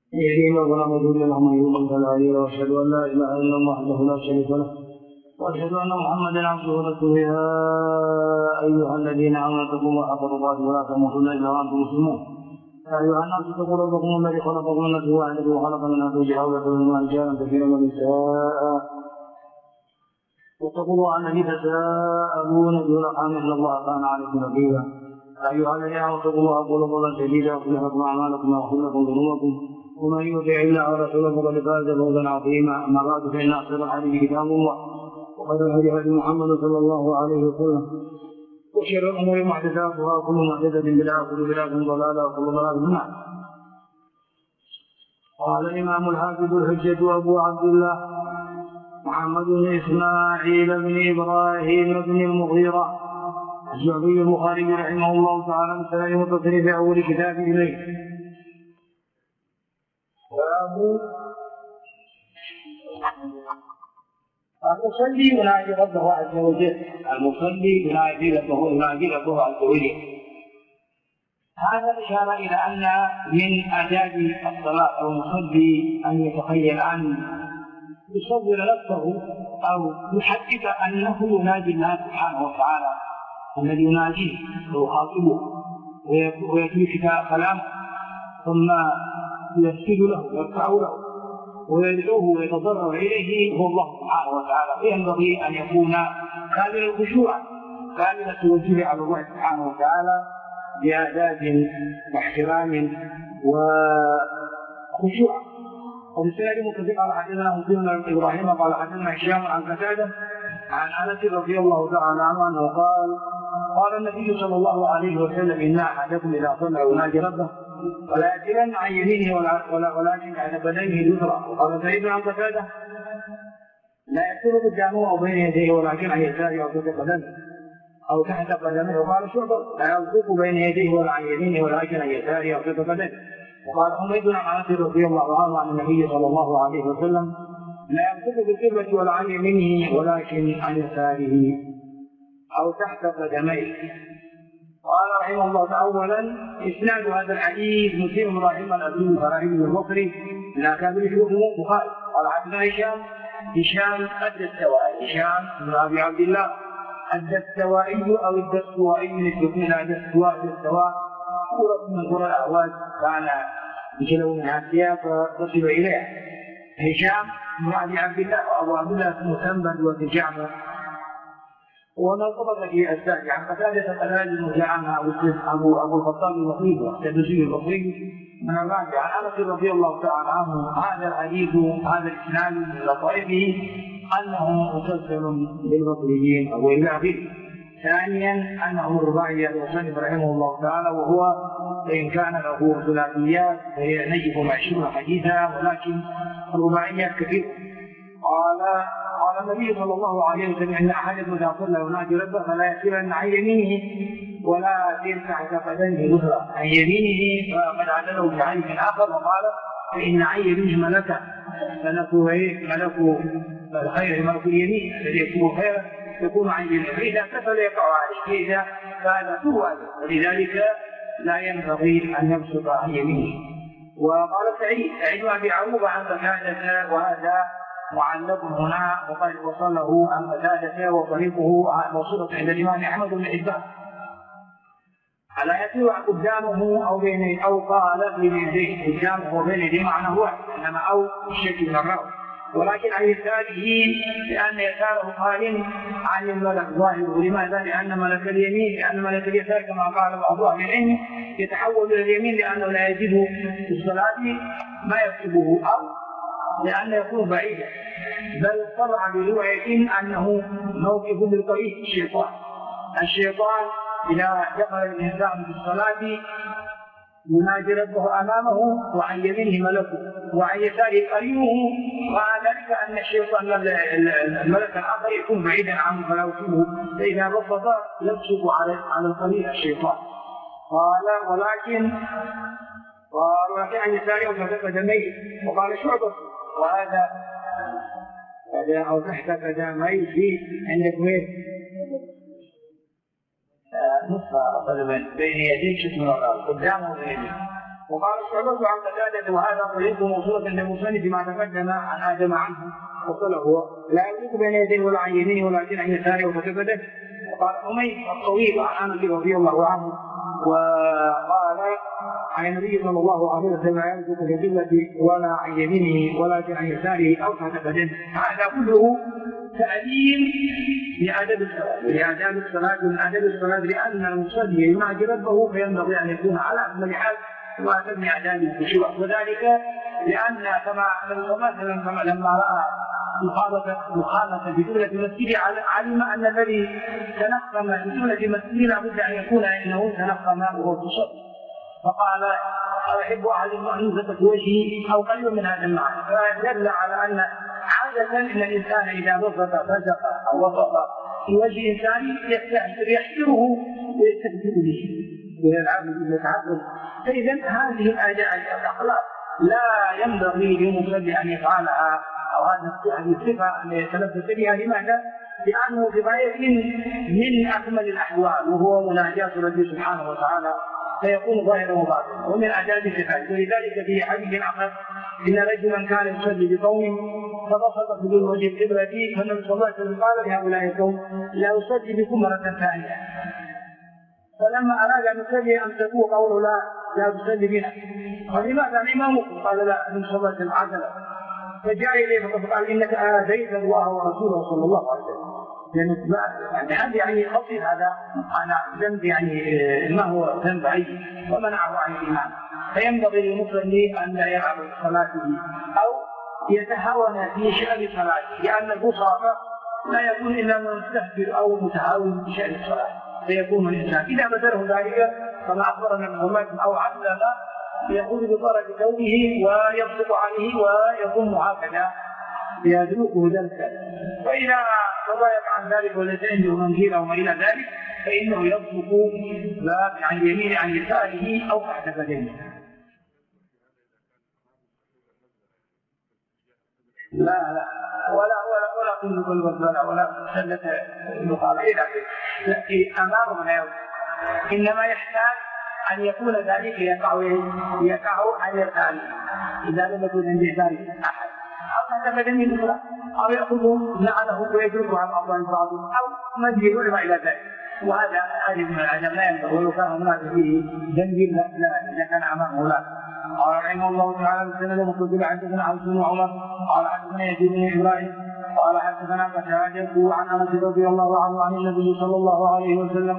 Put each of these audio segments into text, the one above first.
يهدينا ولا مضل له من يضلل فلا هادي له، واشهد ان لا اله الا الله وحده لا شريك له، واشهد ان محمدا عبده ورسوله. يا ايها الذين امنوا اتقوا الله حق تقاته ولا تموتن الا وانتم مسلمون. يا ايها الناس اتقوا ربكم الذي خلقكم من نفس واحده وخلق منها زوجها وبث منهما رجالا كثيرا ونساء، واتقوا الله الذي تساءلون به والارحام ان الله كان عليكم رقيبا. يا ايها الذين امنوا اتقوا الله وقولوا قولا سديدا يصلح لكم اعمالكم ويغفر لكم ذنوبكم، ومن يطع الله ورسوله فقد فاز فوزا عظيما. اما بعد فان احسن الحديث كتاب الله، وخير الهدي هدي محمد صلى الله عليه وسلم، وشر الامور محدثاتها، وكل محدثه بدعه وكل بدعه ضلاله وكل ضلاله في النار. قال الامام الحافظ الحجه ابو عبد الله محمد بن اسماعيل بن ابراهيم بن المغيرة الشعبي البخاري رحمه الله تعالى بسند متصل في اول كتابه اليه. المصلي ينادي ربه عز وجل، المصلي ينادي ربه عز وجل. هذا إشارة إلى أن من آداب الصلاة أو المصلي أن يتخيل أن يصور نفسه أو يحدث أنه ينادي الله سبحانه وتعالى الذي يناديه ويخاطبه ويترك كلامه، ثم يسجد له ويرفع له ويدعوه ويتضرع إليه هو الله سبحانه وتعالى. فينبغي أن يكون كامل الخشوع كامل التوجه على الله سبحانه وتعالى بآداب واحترام وخشوع. وبالسند متفق على حديثنا مسلم بن ابراهيم قال حدثنا هشام عن قتادة عن انس رضي الله تعالى عنه انه قال النبي صلى الله عليه وسلم ان احدكم اذا صلى ينادي ربه ولا يأتين عن يمينه ولكن على بدنه اليسرى. وقال سيدنا عن قتادة لا يكون قدامه او بين يديه ولكن عن يساره او تحت قدمه او تحت قدمه. وقال شعبة لا يصدق بين يديه ولا عن يمينه ولكن عن يساره او تحت قدمه. وقال حميد عن انس رضي الله عنه عن النبي صلى الله عليه وسلم لا يمسك بالقبلة ولا عن يمينه ولكن عن يساره او تحت قدميه. قال رحمه الله تعالى اولا اسناد هذا الحديث مسلم ابراهيم الابي ابراهيم البصري لا كان له البخاري. قال حدثنا هشام هشام بن ابي عبد الله الدستوائي او الدستوائي يسمى الدستواء سورة من قرى الأعواز كان يجلو منها الثياب فنصب إليها. هشام بن أبي عبد الله وأبو عبد الله اسمه سنبل وتجعفر. ونطبق في الثاني عن قتادة بن جعفر أبو الخطاب الوحيد السدوسي البصري من الرابع عن أنس رضي الله تعالى عنه. هذا الحديث هذا الإسناد من لطائفه أنه مسلسل بالبصريين أو إلى آخره. ثانيا انه الرباعي المصنف رحمه الله تعالى، وهو ان كان له ثلاثيات فهي نجف 20 حديثا ولكن الرباعيات كثيره. قال النبي صلى الله عليه وسلم ان احدكم اذا صلى ينادي ربه فلا يأتين عن يمينه ولا تحت قدمه اليسرى. عن يمينه فقد عدله بعين اخر وقال فان عن يمينه ملكا ملك الخير ملك اليمين الذي يكون خيرا يكون عن يمينه، فإذا كفل يقع عليه، فإذا فهذا هو هذا، ولذلك لا ينبغي أن يبسط عن يمينه. وقال سعيد أبي عروبة عن قتادة وهذا معلق هنا وقد وصله عن قتادة وطريقه موصولة عند الإمام أحمد بن حبان. ألا يتلو قدامه أو بين أو قال بين يديه قدامه وبين يديه معناه واحد، إنما أو الشكل من الراوي، ولكن عن يساره لأن يساره قائم عن الملك ظاهره. لماذا؟ لأن ملك اليمين لأن ملك اليسار كما قال بعض أهل العلم يتحول إلى اليمين لأنه لا يجد في الصلاة ما يكتبه أو لأن يكون بعيدا، بل طلع برواية أنه موقف للطريق الشيطان إذا دخل الإنسان في الصلاة ينادي ربه امامه وعن يمينه ملكه وعن يساره قرينه، وذلك ان الشيطان الملك الاخر يكون بعيدا عنه فلا يصيبه، فاذا بسط يبسط على القرين الشيطان. قال ولكن عن يساره وتحت قدميه. وقال شعبة وهذا او تحت قدميه في عندك وين نصف قدمين بين يديه شكل قدامه وبين يديه وقال الشعبة عن قتادة وهذا طريق موصولة للمصنف بما تقدم عن آدم عنه وصله هو لا يملك بين يديه ولا عن يمينه ولا عن يساره وكتبته. وقال حميد الطويل عن انس رضي الله عنه وقال عن النبي صلى الله عليه وسلم لا يملك بالقبلة ولا عن يمينه ولا عن يساره او كتبته. هذا كله تعليم لآداب الصلاة ومن آداب الصلاة لأن المصلي يناجي ربه فينبغي أن يكون على أكمل حال وأتم آداب الخشوع، وذلك لأن كما مثلا لما رأى مخالفة بجملة المسجد علم أن الذي تنقم بجملة المسجد لابد أن يكون إنه تنقم وهو يصلي، فقال أحب أحدكم أن ينزق وجهي أو قريبا من هذا المعنى، فدل على أن عادة إن الإنسان إذا بسط فسق أو وسط في وجه إنسان يحتره ويستبدل به ويتعبد. فإذا هذه الأخلاق لا ينبغي للمصلي أن يفعلها أو هذه الصفة أن يتلبس بها. لماذا؟ لأنه في غاية من أكمل الأحوال وهو مناجاة ربه سبحانه وتعالى فيكون ظاهرا وباطنا ومن آداب الصفات. ولذلك في حديث آخر إن رجلا كان يصلي بقوم فبسط حدود وجه القبلة فالنبي صلى الله عليه وسلم قال لهؤلاء القوم لا أصلي بكم مرة ثانية، فلما أراد أن يصلي أمسكوه قولوا لا تصلي بنا، فلماذا إمامكم؟ قال لا النبي صلى الله عليه وسلم عدل، فجاء إليه فقال إنك آذيت الله ورسوله صلى الله عليه وسلم. يعني هذا يعني خطير، هذا أنا ذنب يعني ما هو ذنب عيب ومنعه عن الإيمان. فينبغي للمصلي أن لا يلعب بصلاته أو يتهاون في شأن صلاته، لأن البساط لا يكون إلا من مستهتر أو متهاون في شأن الصلاة، فيكون الإنسان إذا بدله ذلك كما أخبرنا ابن أو علم يقول بطرد كونه ويبسط عليه ويضم هكذا يدلكه ذلك. وإذا تضايق عن ذلك وليس عنده منزل أو ما إلى ذلك فإنه يبسط عن يمين عن يساره أو تحت بدنه. لا ولا تنزل البصر ولا سلة المقابلين التي أمامه لا يوجد، إنما يحتاج أن يكون ذلك يقع عن يساره إذا لم يكن عند يساره أحد أو تحت بدنه الأخرى أو يأخذه نعله ويجرده عن أطوال بعض أو مجهل وما إلى ذلك. وهذا عجب من العجب لا ينبغي ولو كان هناك فيه ذنب لا إذا كان أمامه لا. قال رحمه الله تعالى السند المقتدر حدثنا عبد بن عمر قال حدثنا يزيد بن إبراهيم قال حدثنا قتادة عن أنس رضي الله عنه عن النبي صلى الله عليه وسلم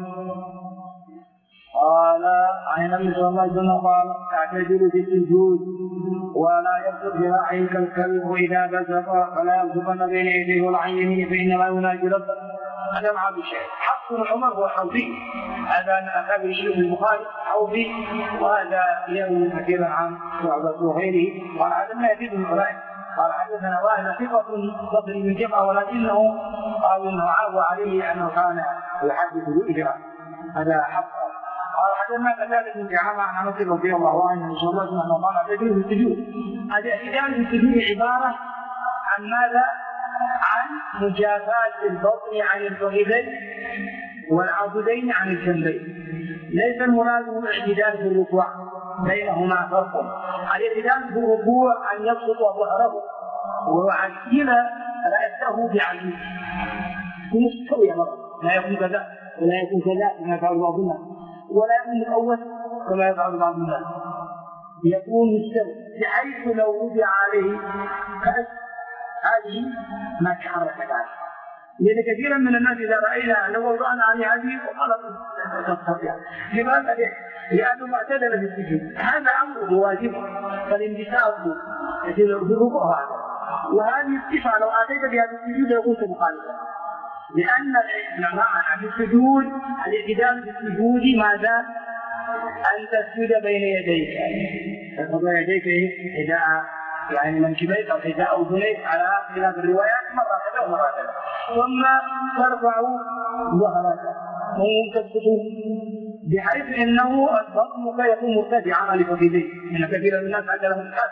قال عن النبي صلى الله عليه وسلم قال اعتدل في السجود ولا يبسط ذراعيه كالكلب إذا بسط فلا يبسطن بين يديه ولا عن يمينه فإنما يناجي ربه. هذا مع بشيء. حفص بن عمر هو حوضي، هذا أنا أخذ الشيخ البخاري حوضي، وهذا يروي كثيرا عن شعبة وغيره. قال حدثنا يزيد بن إبراهيم قال حدثنا واحد ثقة بصري من جبهة ولكنه قالوا انه عاب عليه انه كان يحدث بالإجراء. هذا حق. قال حدثنا قتادة بن دعامة عن انس رضي الله عنه صلى الله عليه وسلم قال اعتدلوا في السجود. هذا اعتدال في السجود عبارة عن ماذا؟ عن مجافاة البطن عن الفخذين والعضدين عن الجنبين. ليس المراد الاعتدال في الركوع، بينهما فرق. الاعتدال في الركوع ان يبسط ظهره وعجل رأسه بعجل مستوي لا يكون كذا ولا يكون كذا كما يفعل بعض الناس، ولا يكون مؤوس كما يفعل بعض الناس، يكون مستوي بحيث لو وضع عليه كأس هذه ما تحرك ذلك. لأن كثيرا من الناس إذا رأينا لو وضعنا عليه هذه وخلط تستطيع. لماذا؟ لأنه معتدل في السجود. هذا أمر واجب، فالانبساط في الركوع هذا، وهذه الصفة لو أتيت بها في السجود لكنت مخالفا، لأن معنى في السجود الاعتدال في السجود ماذا؟ أن تسجد بين يديك، تضع يديك إذا يعني منكبيك أو إذا أذنيك على خلاف الروايات مرة كذا ومرة كذا، ثم ترفع ظهرك وتسقط بحيث أنه بطنك يكون مرتفعا لفخذيك، إن كثيرا من الناس عند لهم الكاس،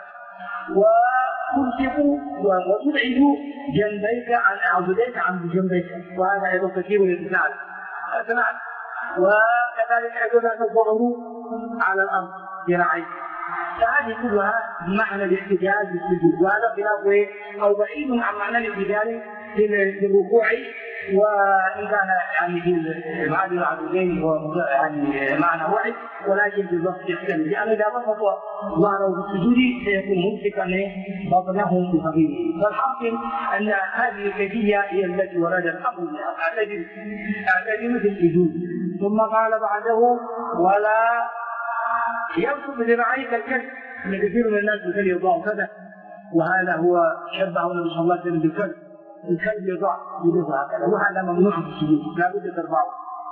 وتمسك وتبعد جنبيك عن عضديك عن جنبيك، وهذا أيضا كثير للإنسان. وكذلك أيضا تضعه على الأرض ذراعيك فهذه كلها بمعنى الاحتجاج بالسجود، وهذا خلاف او بعيد عن معنى الاحتجاج في الركوع، وان كان يعني في بعض العددين هو يعني معنى واحد، ولكن في الوقت يختلف، لان اذا بسط ظهره بالسجود سيكون ممسكا بطنه بفخذه. فالحاصل ان هذه الكيفيه هي التي ورد الامر بها، اعتدل في السجود. ثم قال بعده: ولا يبسط ذراعيك الكلب، ان كثير من الناس الكلب يضع كذا، وهذا هو شبهه النبي صلى الله عليه وسلم بالكلب، الكلب يضع يده هكذا، وهذا ممنوع في السجود، لا بد ترفعه.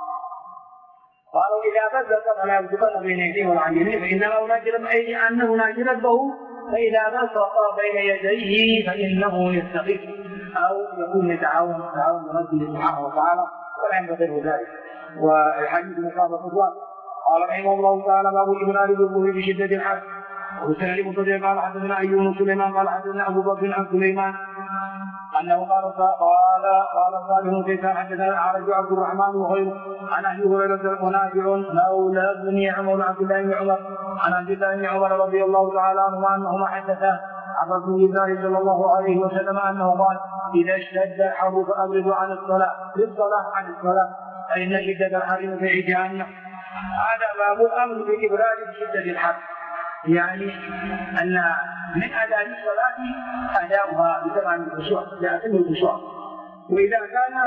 قالوا: اذا بسط فلا يبسطن بين يديه ولا عن يمينه، فانما ناجر اي انه ناجر ربه، فاذا بسط بين يديه فانه يستغيث او يكون يتعاون بربه سبحانه وتعالى، ولا ينبغي ذلك. والحديث مصابه الروايه. قال رحمه الله تعالى: باب الإبرار بالظهور بشدة الحر. وسند مصدق قال حدثنا أيوب سليمان قال حدثنا أبو بكر عن سليمان أنه قال صالح كيسان حدثنا الأعرج عبد الرحمن وغيره عن أبي هريرة ونافع مولى بن عمر عبد الله بن عمر عن عبد الله بن عمر رضي الله تعالى عنهما أنهما حدثا عن رسول الله صلى الله عليه وسلم أنه قال: إذا اشتد الحر فأبردوا عن الصلاة عن الصلاة فإن شدة الحر في جهنم. هذا باب الامر بالابرار بشده الحر، يعني ان من اداء الصلاه اداؤها بتمام الخشوع، باتم الخشوع. واذا كان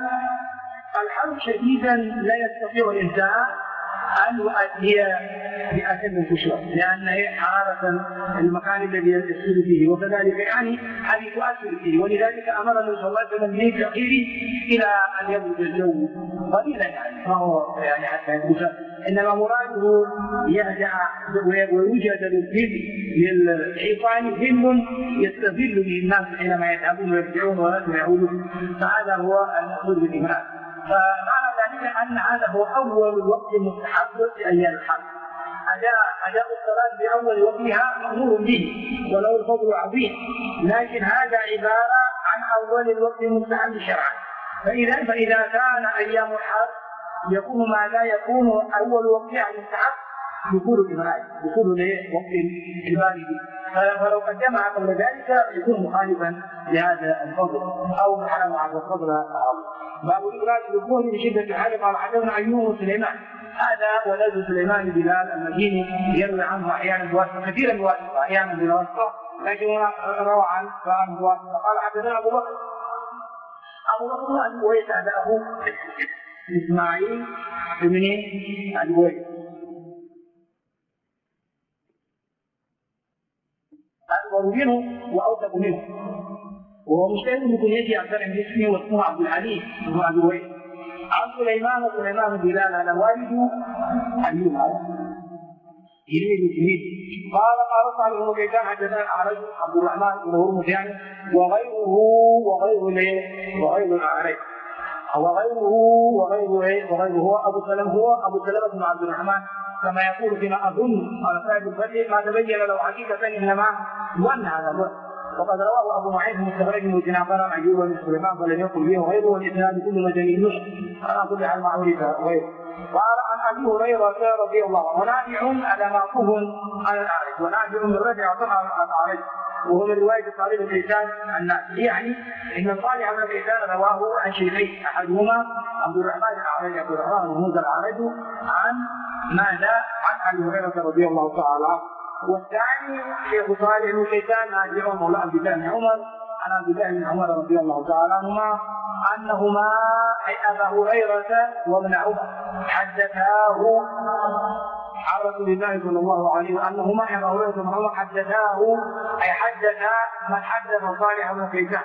الحر شديدا لا يستطيع الانسان ان يؤدي باتم الخشوع، لان حراره المكان الذي يسير فيه، وكذلك يعني هذه تؤثر فيه، ولذلك امر النبي صلى الله عليه وسلم بالتاخير الى ان يبرد الجو قليلا، يعني ما هو يعني حتى يبرد، انما مراده يهدأ ويوجد للحيطان ظل يستظل به الناس حينما يذهبون ويرجعون ويعودون، فهذا هو المقصود بالإبرار. فمعنى ذلك ان هذا هو اول الوقت المستحب في ايام الحرب. اداء الصلاه باول وقتها مامور به ولو الفضل عظيم، لكن هذا عباره عن اول الوقت المستحب شرعا. فاذا كان ايام الحرب يكون ما لا يكون اول وقتها المستحب دخول الإبرار، دخول لوقت البارد، فلو قدمها قبل ذلك يكون مخالفا لهذا الفضل او محرم على الفضل العظيم. باب الإبرار بالظهر بشدة الحر. قال حدثنا أيوب سليمان، هذا ولد سليمان بلال المديني يروي عنه احيانا بواسطه، كثيرا بواسطه، احيانا بواسطه، لكن روى عنه بواسطه. قال حدثنا ابو بكر ابو ويس، هذا ابو اسماعيل بن ابي ويس، اكبر منه واوثق منه، وهو مشتهر بكنيته اكثر من اسمه، واسمه عبد العليم بن ابي ويس. عن سليمان بلال، هذا والد أيوب يريد. قال صالح بن كيسان حدثنا الأعرج عبد الرحمن بن هرمز يعني وغير الأعرج وغيره أبو سلمة بن عبد الرحمن، كما يقول فيما أظن على صاحب الفتح: ما تبين له حقيقة إنما ظن هذا الوقت. وقد رواه ابو معين في مستدرك المتناقض عن ايوب بن سليمان فلم يقل به غيره، والاسناد كل مجانين نصح على كل حال معروف غيره. قال عن ابي هريره رضي الله عنه: ونافع على معطوف على الاعرج، ونافع من رجع طبعا على الاعرج، وهو من روايه صالح بن كيسان الناس، يعني ان صالح بن كيسان رواه عن شيخين، احدهما عبد الرحمن الاعرج عبد الرحمن بن موسى الاعرج عن ماذا؟ عن ابي هريره رضي الله تعالى عنه. والثاني شيخ صالح بن كيسان نافع مولى عبد الله بن عمر عن عبد الله بن عمر رضي الله تعالى عنهما انهما اي ابا هريره وابن عمر حدثاه عن رسول الله صلى الله عليه وسلم، انهما ابا هريره وابن عمر حدثاه اي حدث من حدث صالح بن كيسان،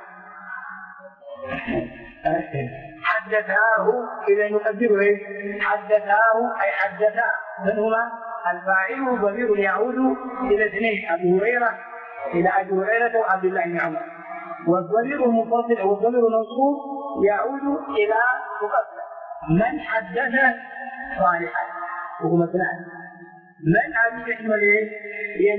حدثاه اذا يقدره حدثاه اي حدثا، من هما الفاعل ضمير يعود الى اثنين: ابي هريره الى ابي هريره وعبد الله بن عمر، والضمير المنفصل او الضمير المنصوب يعود الى مقدم من حدث صالحا، وهو مثلان. من هذه تشمل ايه؟ هي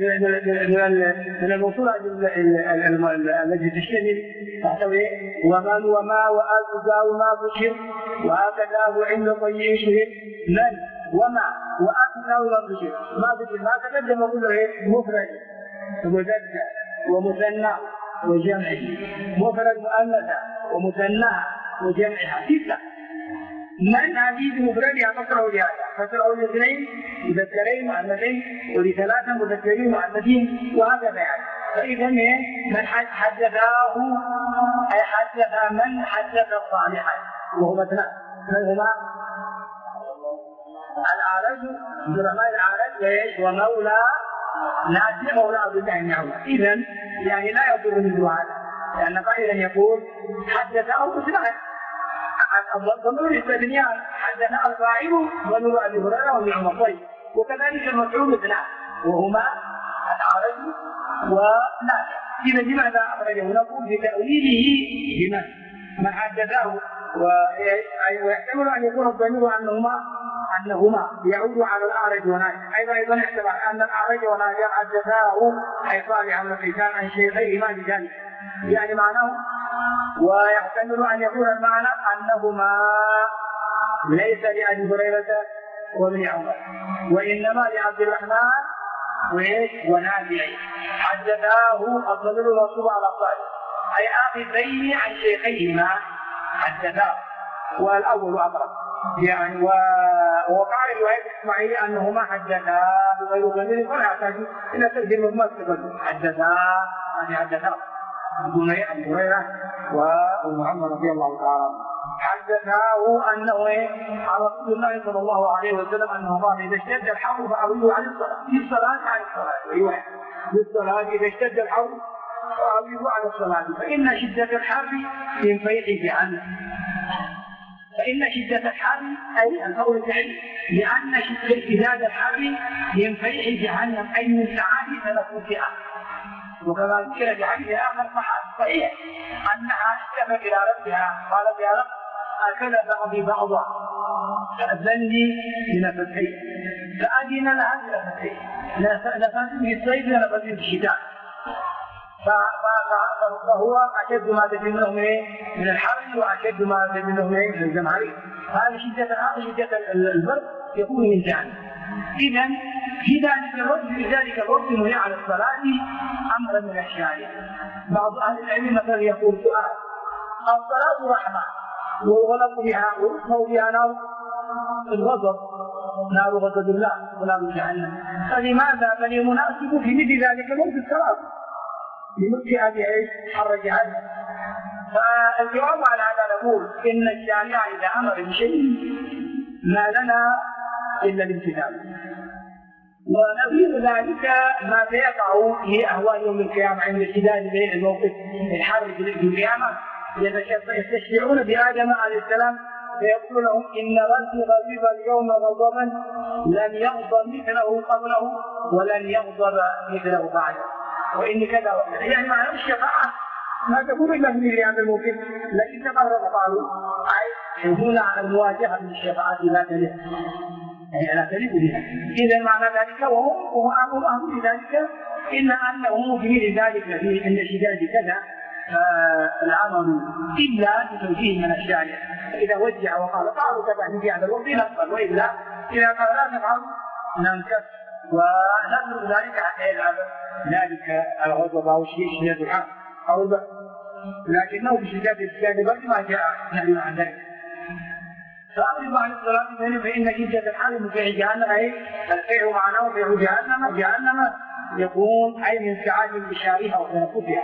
من الموصول التي تشتمل تحتوي ومن وما وآتذا وما بشر وهكذا وعند طيب شهر. من وما وأثنى ويضرب ما تقدم كله مفرد ومذكر ومثنى وجمع، مفرد مؤنثة ومثنى وجمعها 6. من هذه مفردها تصرف لهذا، تصرف لاثنين مذكرين مؤنثين ولثلاثة مذكرين مؤنثين وهكذا يعني. فإذا من حدثاه أي حدث من حدث صالحا وهما اثنان، من هما؟ الأعرج عبد الرحمن الأعرج ومولى نافع مولى عبد الله بن عمر. إذا يعني لا يضر مثل هذا، لأن قائلا يقول حدثه اثنان الضمير الاستثناء، حدث الفاعل ضمير أبي هريرة وابن عمر. طيب وكذلك المفعول اثنان وهما الأعرج ونافع. إذا لماذا أخرجه؟ نقول بتأويله بمن؟ من حدثه، ويحتمل أن يكون الضمير أنهما يعود على الأعرج ونافع. أيضا يحتمل أن الأعرج ونافع حدثاه أي صالح بن كيسان عن شيخيهما بذلك، يعني معناه. ويحتمل أن يكون المعنى أنهما ليس لأبي هريرة وابن عمر، وإنما لعبد الرحمن ونافع حدثاه الضمير المنصوب على الصالح أي آخذين عن شيخيهما حدثاه، والأول أقرب يعني. وقال رواية الإسماعيلي أنهما حدثا بغير ضمير فلا يحتاج إلى ترجمة ممثلة، حدثا يعني حدثا دون أبي هريرة ومحمد رضي الله تعالى حدثاه أنه عن رسول الله صلى الله عليه وسلم أنه قال إذا اشتد الحر فأعوذوا عن الصلاة، في الصلاة عن الصلاة، أيوة في الصلاة إذا اشتد الحر فأعوذوا عن الصلاة، فإن شدة الحر من فيح جهنم. فإن شدة الحر أي القول الثاني، لأن اشتداد الحر من فيح جهنم أي من ساعات تنفسها. وكما ذكر في حديث آخر صحيح أنها اشتكت إلى ربها قالت يا رب أكل بعضي بعضا فأذن لي بنفسين، فأذن لها بنفسين، نفسي في الصيف ونفسي في الشتاء، فهو أشد ما تجد من الحر وأشد ما تجد من الزمهرير. هذه شدة الحر شدة البرد يكون من جهنم. إذا في ذلك الوقت نهي عن الصلاة أمرا من الشارع. بعض أهل العلم مثلا يقول سؤال: الصلاة رحمة ويغلق بها ويطفأ بها نار الغضب، نار غضب الله ونار جهنم، فلماذا بل يناسب في مثل ذلك الوقت الصلاة لمثل هذه حر جهنم؟ فالجواب على هذا نقول إن الشارع إذا أمر بشيء ما لنا إلا الامتثال، ونظير ذلك ما سيقع في أهوال يوم القيامة عند اشتداد الموقف الحر في القيامة. يستشفعون بآدم عليه السلام فيقول لهم إن ربي غضب اليوم غضبا لم يغضب مثله قبله ولن يغضب مثله بعده، وإن كذا وكذا، يعني معنى الشفاعة ما تكون إلا في مثل هذا الموقف. لكن كما قالوا أي يكون على المواجهة بالشفاعة لا تلف، يعني لا تلف بها. إذا معنى ذلك وهم أهل ذلك إلا أنه في مثل ذلك في عند شداد كذا العمل إلا بتوجيه من الشارع. إذا وجه وقال فعلوا كذا في هذا الوقت نفعل، وإلا إذا قال لا تفعل ننكف ونترك ذلك حتى يلعب ذلك الغضب أو شدة الحر أو البرد، لكنه بشدة البرد ما جاء نهي عن ذلك. فأمر عن الصلاة فإن شدة الحر من فيح جهنم أي الفيح معناه فيح جهنم يكون أي من سعاد بشارها وتنفسها.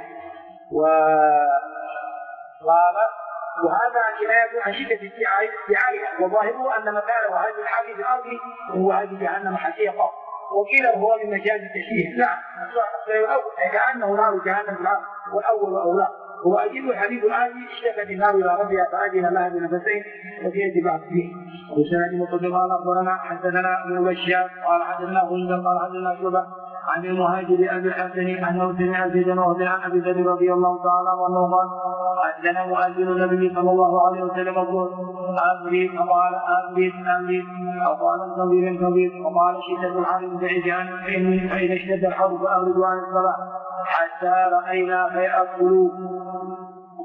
وقال وهذا كناية عن شدة استعارها، وظاهره أن مكانه هذه الحال في الأرض هو هذه جهنم حقيقة، وقيل هو من مجاز التشبيه. لا كأنه نار جهنم في الأرض والأول أولى. وأجيب الحديث الآتي اشتكت النار إلى ربها فأذن لها بنفسين وفي بعض فيه. وسند مقدم قال أخبرنا حدثنا ابن بشار قال حدثنا غندر قال حدثنا شعبة عن المهاجر أبي الحسن أنه سمع زيدا وهو عن أبي ذر رضي الله تعالى عنه قال أذن مؤذن النبي صلى الله عليه وسلم يقول أبرد، فقال أبرد فقال كبير وقال شدة الحر بعيدان فإذا اشتد الحر فأبردوا عن الصلاة حتى رأينا خير القلوب.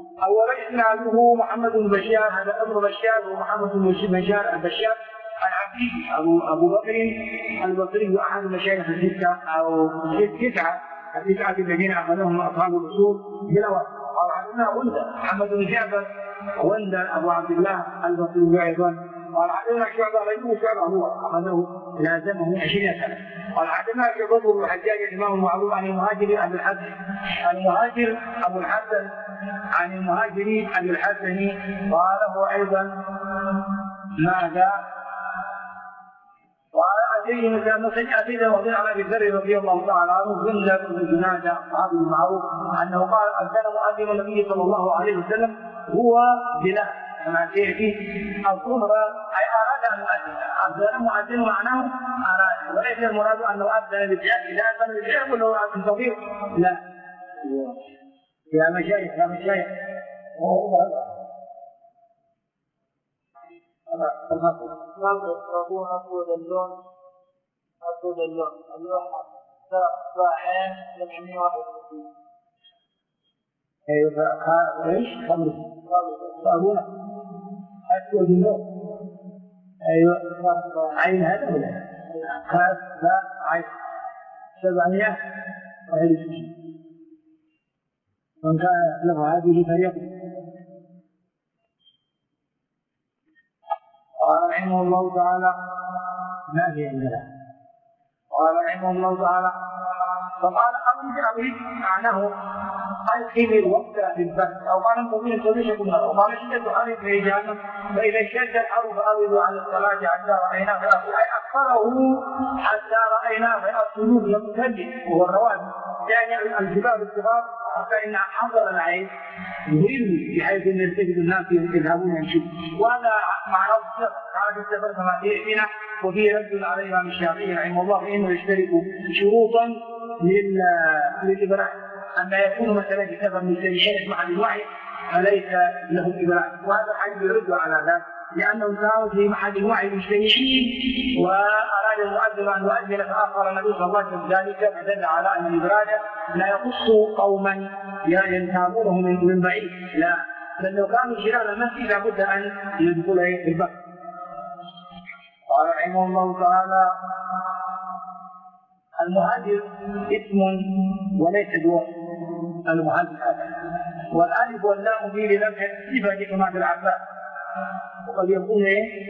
أولا إسناده محمد بن بشار، هذا ابن بشار ومحمد بن بشار البشار عن عبد أبو بكر البصري أحد المشايخ الستة أو التسعة الذين أخذهم أصحاب الأصول بلا واسطة. قال حدثنا غندة محمد بن جعفر غندة أبو عبد الله البصري أيضا. قال حدثنا شعبة غيره شعبة هو أخذه لازمه 20 سنة. قال حدثنا شعبة بن الحجاج الإمام المعروف عن المهاجر أبي الحسن المهاجر أبو الحسن عن المهاجر أبي الحسن قال هو أيضا ماذا؟ أتينا وضع على أبي ذر رضي الله تعالى عنه جندة بن جنادة الصحابي المعروف أنه قال أذن مؤذن النبي صلى الله عليه وسلم هو بلال كما سيأتي الظهر أي أراد أن يؤذن. أذن مؤذن معناه أراد وليس المراد أنه أذن بالجهاد إذا أذن بالجهاد ولا أذن صغير لا. يا مشايخ يشربون أسود اللون اللوحة صاحين من 161. أيوة إيش خمر صابون أسود اللون. أيوة عين هذا ولا خاف لا عين 700 وهي من كان له هذه فريق. قال رحمه الله تعالى ما في عندنا. قال رحمه الله تعالى فقال أمري معناه ألقي الوقت في البث أو قال المؤمن صديق النار وقال شدة حر في جهنم فإذا اشتد الحر فأوذوا عن الصلاة حتى رأينا أي أكثره حتى رأينا فالسلوك يمتد وهو الرواد يعني الجبال الصغار حتى إن حصل العين يهل بحيث أن يرتكب الناس يذهبون يمشون. وهذا معنى الصدق هذا السبب كما فينا وفيه رد على الإمام الشافعي رحمه الله فإنه يشترك شروطا للإبراء أن يكون مثلا كتابا من سيئات مع الوحي فليس له إبراء. وهذا الحديث يرد على ذلك لأنه كان في محل الوحي المجتمعين وأراد المؤذن أن يؤذن فأخر النبي صلى الله عليه وسلم ذلك فدل على أن الإبراء لا يخص قوما ينتابونه من بعيد لا بل لو كانوا جيران المسجد لابد أن يدخل في الباب. قال رحمه الله تعالى المهاجر اسم وليس دور المهاجر والالف واللام فيه للمح صفه كما في العباس وقد يكون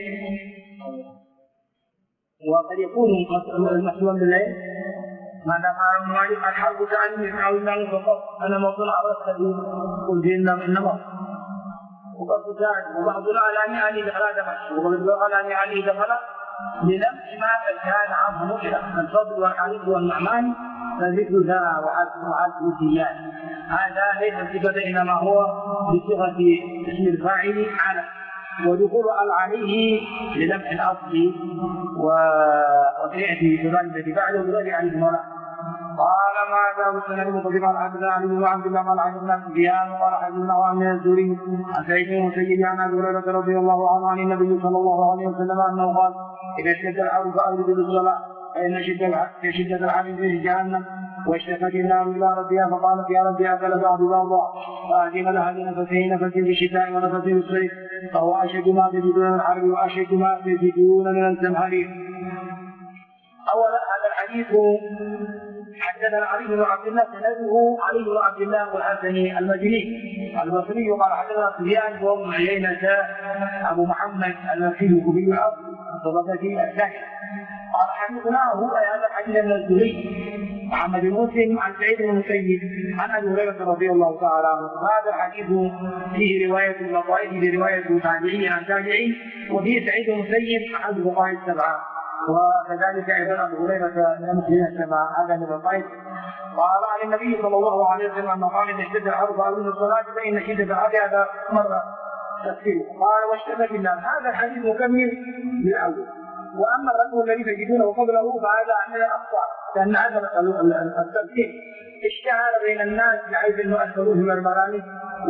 المحسوبا بالليل ماذا قال المهاجر الحرب تعلم او النار فقط انا موصول على السبيل قل جئنا من نمط وقد تساعد وبعض الاعلام علي دخل دمشق وقد الاعلام علي دخل لنفس ما كان عنه مشرك الفضل والحديث والنعمان فذكر ذا وعدل سيان هذا ليس صفة إنما هو بصيغة اسم الفاعل على ودخول عليه للمح الأصل وسيأتي بذلك بعده بغير عليه المرأة. قال ما جاء السنة مطلقا حدثنا علي بن عبد الله قال حدثنا سفيان قال حدثنا وعن الزهري عن سعيد بن مسيب عن ابي هريره رضي الله عنه عن النبي صلى الله عليه وسلم انه قال اذا اشتد الحر فاوردوا بالصلاه فان شده الحر في جهنم واشتكت النار الى ربها فقالت يا ربي اكل بعض بعضا فاذن لها بنفسه نفس في الشتاء ونفس في الصيف فهو اشد ما تجدون من الحرب واشد ما تجدون من الزمهرير. اولا هذا الحديث حدثنا علي بن عبد الله سنده علي بن عبد الله والحسني المدني البصري قال حدثنا سفيان وابن عيينة ابو محمد المكي الكوفي الطبقة الثانية قال حدثنا هو هذا الحديث من الزهري محمد بن مسلم عن سعيد بن المسيب عن ابي هريره رضي الله تعالى عنه. هذا الحديث فيه روايه اللطائف بروايه تابعي عن تابعي وفيه سعيد بن المسيب احد الفقهاء السبعه وكذلك ايضا ابو هريره من السماء هذا من الطيب. قال عن النبي صلى الله عليه وسلم انه قال ان اشتد الحر فاذن الصلاه فان شده الحر هذا مره تفسيره. قال واشتد بالله هذا الحديث مكمل للاول. واما الرجل الذي تجدونه قبله فهذا عندنا اخطا لان هذا التفسير اشتهر بين الناس بحيث انه ادخلوه في المرامج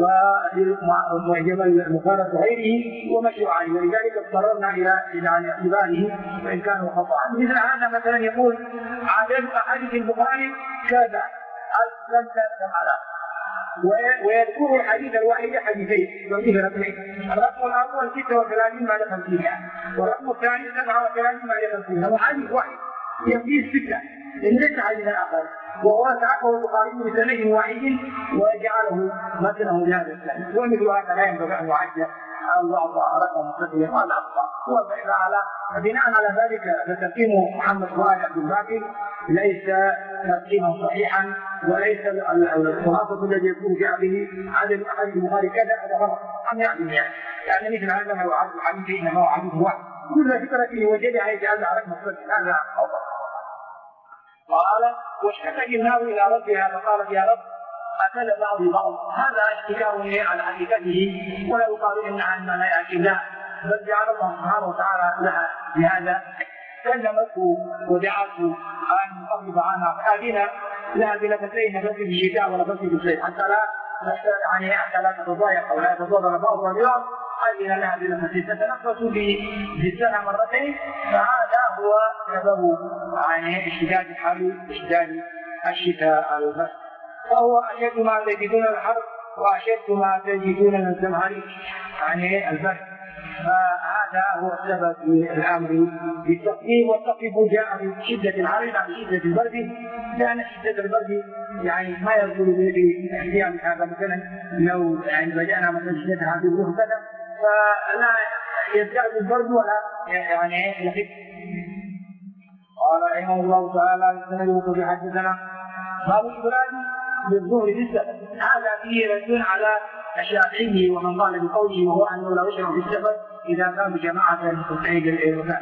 وجب المخالفه غيره ومشوا عليه ولذلك اضطررنا الى اعتباره وان كانوا خطا. مثل هذا مثلا يقول عدد احاديث البخاري كذا لم تكتب على ويذكر الحديث الواحد حديثين يعطيه رقمين. الرقم الاول 36 بعد 50 والرقم الثاني 37 بعد 50. هو حديث واحد يفيه سته لان ليس حديثا اخر، وهو تعقب البخاري بسند واحد وجعله مثله بهذا السند. ومثل هذا لا ينبغي ان يعد او يعطى رقم مستقيم على الاخطاء. بناء على ذلك فتقييم محمد فؤاد عبد الباقي ليس تقييما صحيحا، وليس الخلاصه الذي يكون جاء به عدد احاديث البخاري كذا هذا غلط ام يعني لان مثل هذا ما يعد الحديث انما هو حديث واحد كل فكره وجدها يجعل رقم مستقيم هذا افضل. قال واشتكى النار الى ربها فقالت يا رب اكل بعضي بعض. هذا اشتكاء على حقيقته ولا يقال انها لا ياتي الله، بل جعل الله سبحانه وتعالى لها بهذا كلمته ودعته ان تغضب عنها فاذن لها بنفسين نفس في الشتاء ونفس في الصيف حتى لا تتضايق او لا يتضرر بعضها ببعض. اذن لها بنفسين تتنفس في السنه مرتين، فهذا هو سبب اشتداد الحر واشتداد الشتاء البرد. فهو اشد ما تجدون الحر واشد ما تجدون من الزمهرير البرد. فهذا هو السبب في الامر بالتخفيف، والتخفيف جاء من شده الحر عن شده البرد، لان شده البرد ما يصل باحتيام هذا مثلا لو بدانا مثلا شده هذه الظروف كذا فلا يزداد البرد ولا يخف. قال رحمه الله تعالى السند في حدثنا باب الابراج بالظهر في السفر. هذا فيه رد على الشافعي ومن قال بقوله وهو انه لا يشرع في السفر اذا كانوا جماعه تعيد الوفاء.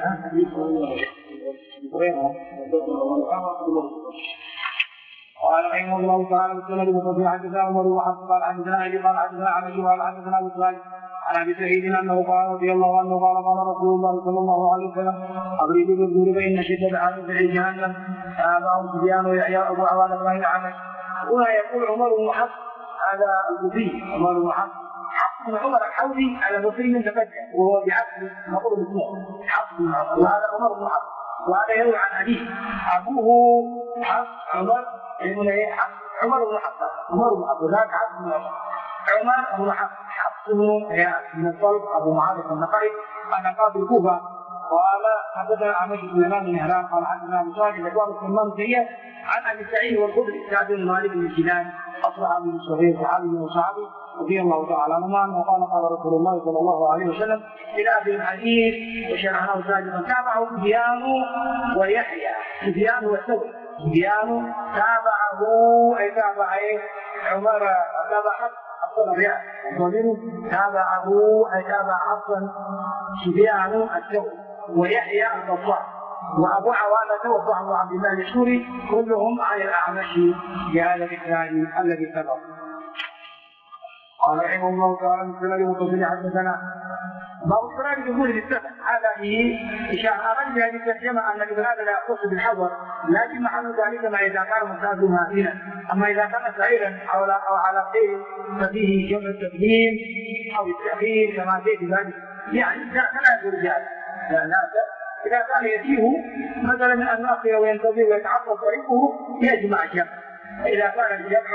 قال رحمه الله تعالى السند في حدثنا عمر وحفص قال حدثنا ابي قال حدثنا عمرو قال حدثنا ابو سعيد عن ابي سعيد انه قال رضي الله عنه قال قال رسول الله صلى الله عليه وسلم ابريد بالظهر فان شده حر في جهنم اباه سفيان ويحيى ابو عوانه بن الاعمش. هنا يقول عمر بن حفص هذا الكوفي عمر بن حفص بن عمر الحوزي على بصري من تقدم وهو بعكس مقول اسمه حفص بن عمر، وهذا عمر بن حفص وهذا يروي عن ابيه ابوه حفص عمر بن عمر بن حفص ذاك حفص بن عمر بن حفص بن الصلب ابو معاذ النقعي عن قاضي الكوفه. قال حدثنا عمش بن سليمان بن هلال قال حدثنا ابو صالح الاكوان سلمان سيئه عن ابي سعيد والخدري سعد بن مالك بن سنان اصبح من الصغير صحابي وصحابي رضي الله تعالى عنهما. وقال قال رسول الله صلى الله عليه وسلم الى اخر الحديث وشرحناه ساجدا تابعه سفيان ويحيى. سفيان والثوري سفيان تابعه اي تابع عمر تابع تابعه اي تابع حفصا سفيان الثوري ويحيى القطان وابو عوانه وصاحب عبد الله الشوري كلهم عن الاعمش بهذا الاسناد الذي سبق. قال رحمه الله تعالى السند المتصل حدثنا باب الصلاه بدخول السفر. هذا فيه اشاره بهذه الترجمه ان الابراد لا يختص بالحضر، لكن محل ذلك ما اذا كان ممتاز ماثلا، اما اذا كان سعيدا او على خير ففيه جمع التقديم او التاخير كما في ذلك كما يقول جهاز. إذا كان يتيه مثلا أن يأخر وينتظر ويتعطل طريقه يجمع الجمع. إذا كان الجمع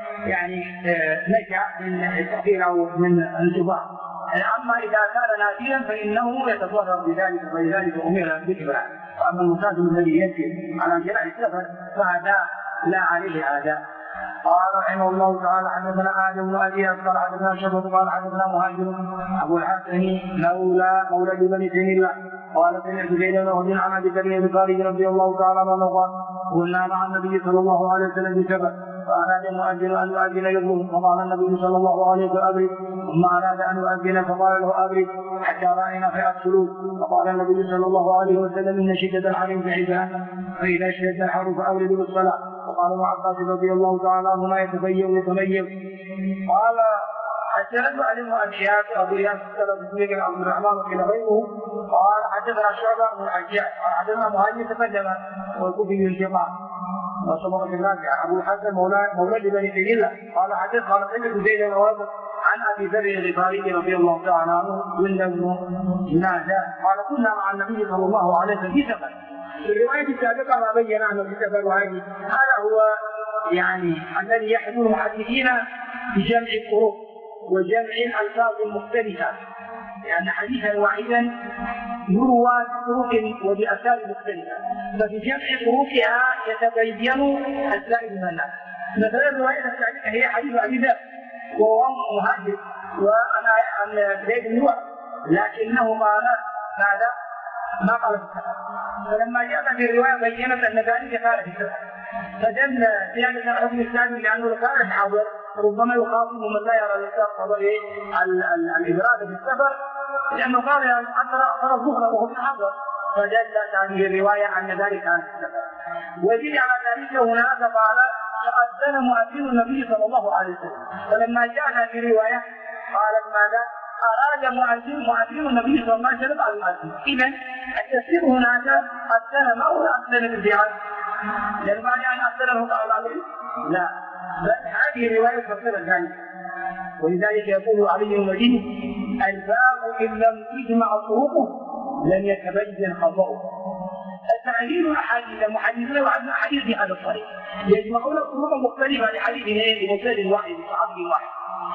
نجا من التأخير أو من الانتظار. أما إذا كان ناديا فإنه يتضرر بذلك ولذلك أمر بالإبراء. وأما المسافر الذي يمشي على جناح السفر فهذا لا عليه هذا. قال رحمه الله تعالى حدثنا آدم بن أبي قال حدثنا شعبة قال حدثنا مهاجر أبو الحسن مولى بني تيمية قال سمعت زيد بن وهب عن أبي سعيد الخدري رضي الله تعالى عنه قال كنا مع النبي صلى الله عليه وسلم بسفر فأراد المؤذن أن يؤذن يظلم فقال النبي صلى الله عليه وسلم أبرد ثم أراد أن يؤذن فقال له أبرد حتى رأينا فئة السلوك فقال النبي صلى الله عليه وسلم إن شدة الحر في جهنم فإذا اشتد الحر فأبردوا بالصلاة. وقال ابن عباس رضي الله تعالى عنهما يتميز. قال حدثنا بعلم أشياء أبو ياسر بن عبد الرحمن وكيل غيره قال حدثنا شعبة بن الحجاج قال حدثنا مهاجر تقدم والكوفي الجماعة وصبر في الرابعة أبو الحسن مولى بني تيمية قال حدث قال سمعت زيد بن وهب عن أبي ذر الغفاري رضي الله تعالى عنه ولد نادى قال كنا مع النبي صلى الله عليه وسلم في سفر. في الرواية السابقة ما بين عنه في سفر وهذه هذا هو يعني الذي يحدث المحدثين بجمع الطرق وجمع الألفاظ المختلفة، لأن حديثا واحدا يروى بطرق وبأساليب مختلفة، ففي جمع طرقها يتبين الزائد من الناس. مثلا الرواية الثالثة هي حديث أبي ذر وهو مهاجر وأنا بداية النوع، لكنه قال ماذا؟ ما قال في السفر، فلما جاءت في الرواية بينت أن ذلك قال في السفر، فدل زيادة الحكم الثاني لأنه كان حاضر ربما يخاطب من لا يرى الإسلام الإبراد في السفر، لأنه قال حتى أخر الظهر وهو في الحضر، فدلت هذه الرواية أن ذلك كان في السفر. وزيد على ذلك هناك قال فأذن مؤذن النبي صلى الله عليه وسلم، فلما جاءنا في رواية قالت ماذا؟ أراد مؤذن النبي صلى الله عليه وسلم على المؤذن. إذن التفسير هناك أذن ما هو أذن بالفعل، لأن بعد أن أذنه قال الأمر لا، بل هذه الرواية تفسير ذلك. ولذلك يقول علي المديني الباب إن لم تجمع طرقه لن يتبين خطأه. التعليل أحاديث المحدثين وعندنا أحاديث في هذا الطريق يجمعون طرقا مختلفة لحديثين لمسند واحد لصحابي واحد،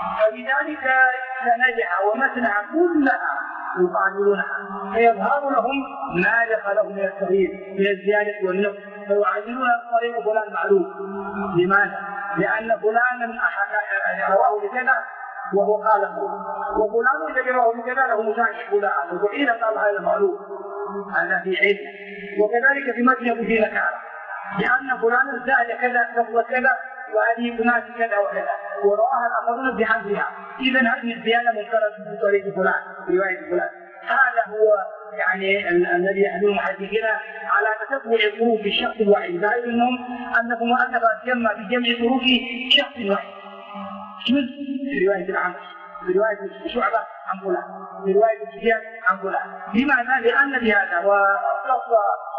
فبذلك سندها ومتنها كلها يقابلونها فيظهر لهم ما دخلهم من التغيير من الزيادة والنقص، فيعللون الطريق فلان معلوم. لماذا؟ لأن فلانا رواه بكذا وهو قاله، وفلان الذي رواه بكذا له مشاكل فلان، وحين قال هذا معلوم هذا في علم. وكذلك في متن أبو جهل كعرة، لأن فلان زاد كذا لفظ كذا وهذه تنادي كذا وكذا ورواها الآخرون بحذفها، إذا هذه الزيادة منكرة في طريق فلان رواية فلان. هذا هو يعني الذي يحمل المحدثين على تتبع الطرق في الشخص الواحد، ذلك أنه مؤلف جمع بجمع طرق شخص واحد، مثل في رواية العمش، في رواية شعبة عن فلان، في رواية سفيان عن فلان. لماذا؟ لأن بهذا وخص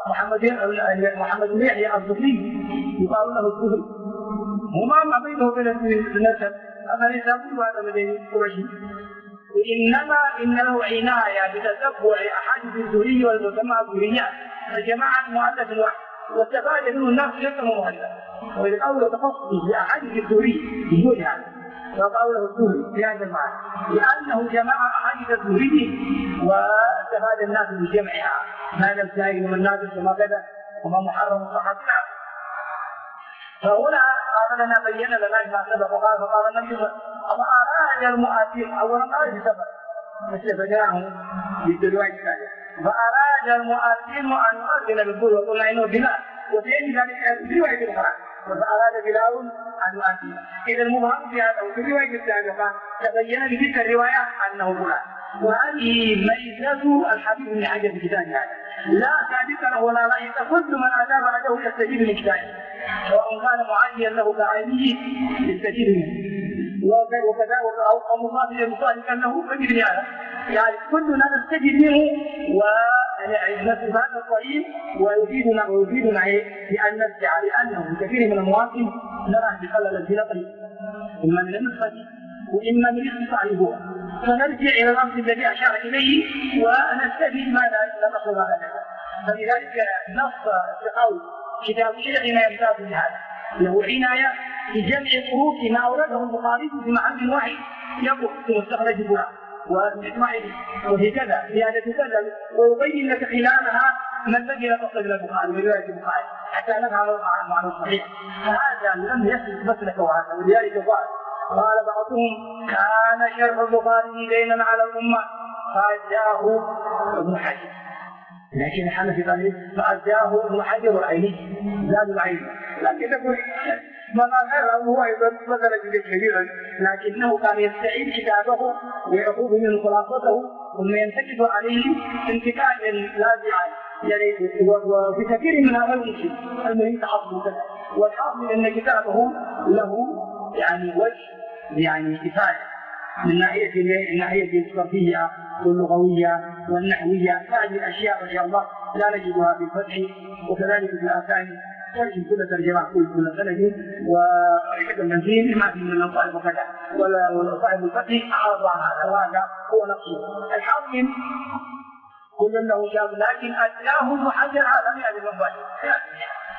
محمد بن يحيى الزهري يقال له الزهري، هما ما بينه وبين النسب، هذا ليس كل هذا الذي قرشي، وإنما إن له عناية بتتبع أحاديث الزهري والمسمى الزهريات، فجماعة مؤلف واحد واستفاد منه الناس شكل مؤلف، وإذا قالوا تخصص بأحاديث الزهري يقول هذا فقالوا له الزهري في هذا المعنى، لأنه جمع أحاديث الزهري واستفاد الناس بجمعها، هذا السائل من الناس وما كذا وما محرم صحتنا. فهنا قال لنا بين لنا ما سبق وقال فقال النبي أما أراد المؤذن أولا أراد السفر فاستفدناه بالرواية الثانية، فأراد المؤذن أن يؤذن بالظهر وقلنا إنه بلال، وفي ذلك رواية أخرى فأراد بلال أن يؤذن. إذا المبهم في هذا وفي الرواية السابقة تبين بتلك الرواية أنه بلال، وهذه ميزة الحبيب بن حجر في كتابه هذا، لا ثابت له ولا رأي، كل من أتى بعده يستجيب من كتابه سواء كان معاديا له كعينه يستجيب منه وكذا أو مصادقا له فجد هذا، يعني كلنا نستجيب منه ونسلك هذا الطريق ويفيدنا بأن نرجع، لأنه كثير من المواطن نراه بخلل في نقله إما من النسخة وإما من اختصار هو، فنرجع إلى الأمر الذي أشار إليه ونستفيد ماذا نقصد هذا. فلذلك نص التقاوي كتاب شيخنا يمتاز بهذا، له عناية بجمع طرق ما أورده البخاري في محل واحد يقف في مستخرج فلان وفي إسماعيل وفي كذا زيادة كذا، ويبين لك خلالها ما الذي لا تصل إلى البخاري من رواية البخاري حتى نفهم المعنى الصحيح. فهذا لم يسلك مسلكه هذا، ولذلك قال بعضهم كان شرح البخاري دينا على الأمة فأداه ابن حجر، لكن الحنفي قال فأداه ابن حجر العيني زاد العين، لكن يقول ما قال هو أيضا مثلا جدا كبيرا، لكنه كان يستعيد كتابه ويأخذ منه خلاصته ثم ينتقد عليه انتقادا لاذعا يعني، وفي كثير من هذا الشيء المهم تعصب كذا، والحاصل أن كتابه له يعني وجه يعني إفادة من ناحية الصرفية واللغوية والنحوية، هذه الأشياء ما شاء الله لا نجدها في الفتح، وكذلك في الآثار ترجم كل ترجمة كل سنة، وحكم المنزيل ما في من الصائب وكذا، وصائب الفتح أعرض عن هذا، وهذا هو نقصه. الحاكم كل له شاب، لكن أداه ابن حجر هذا من هذه المباشر،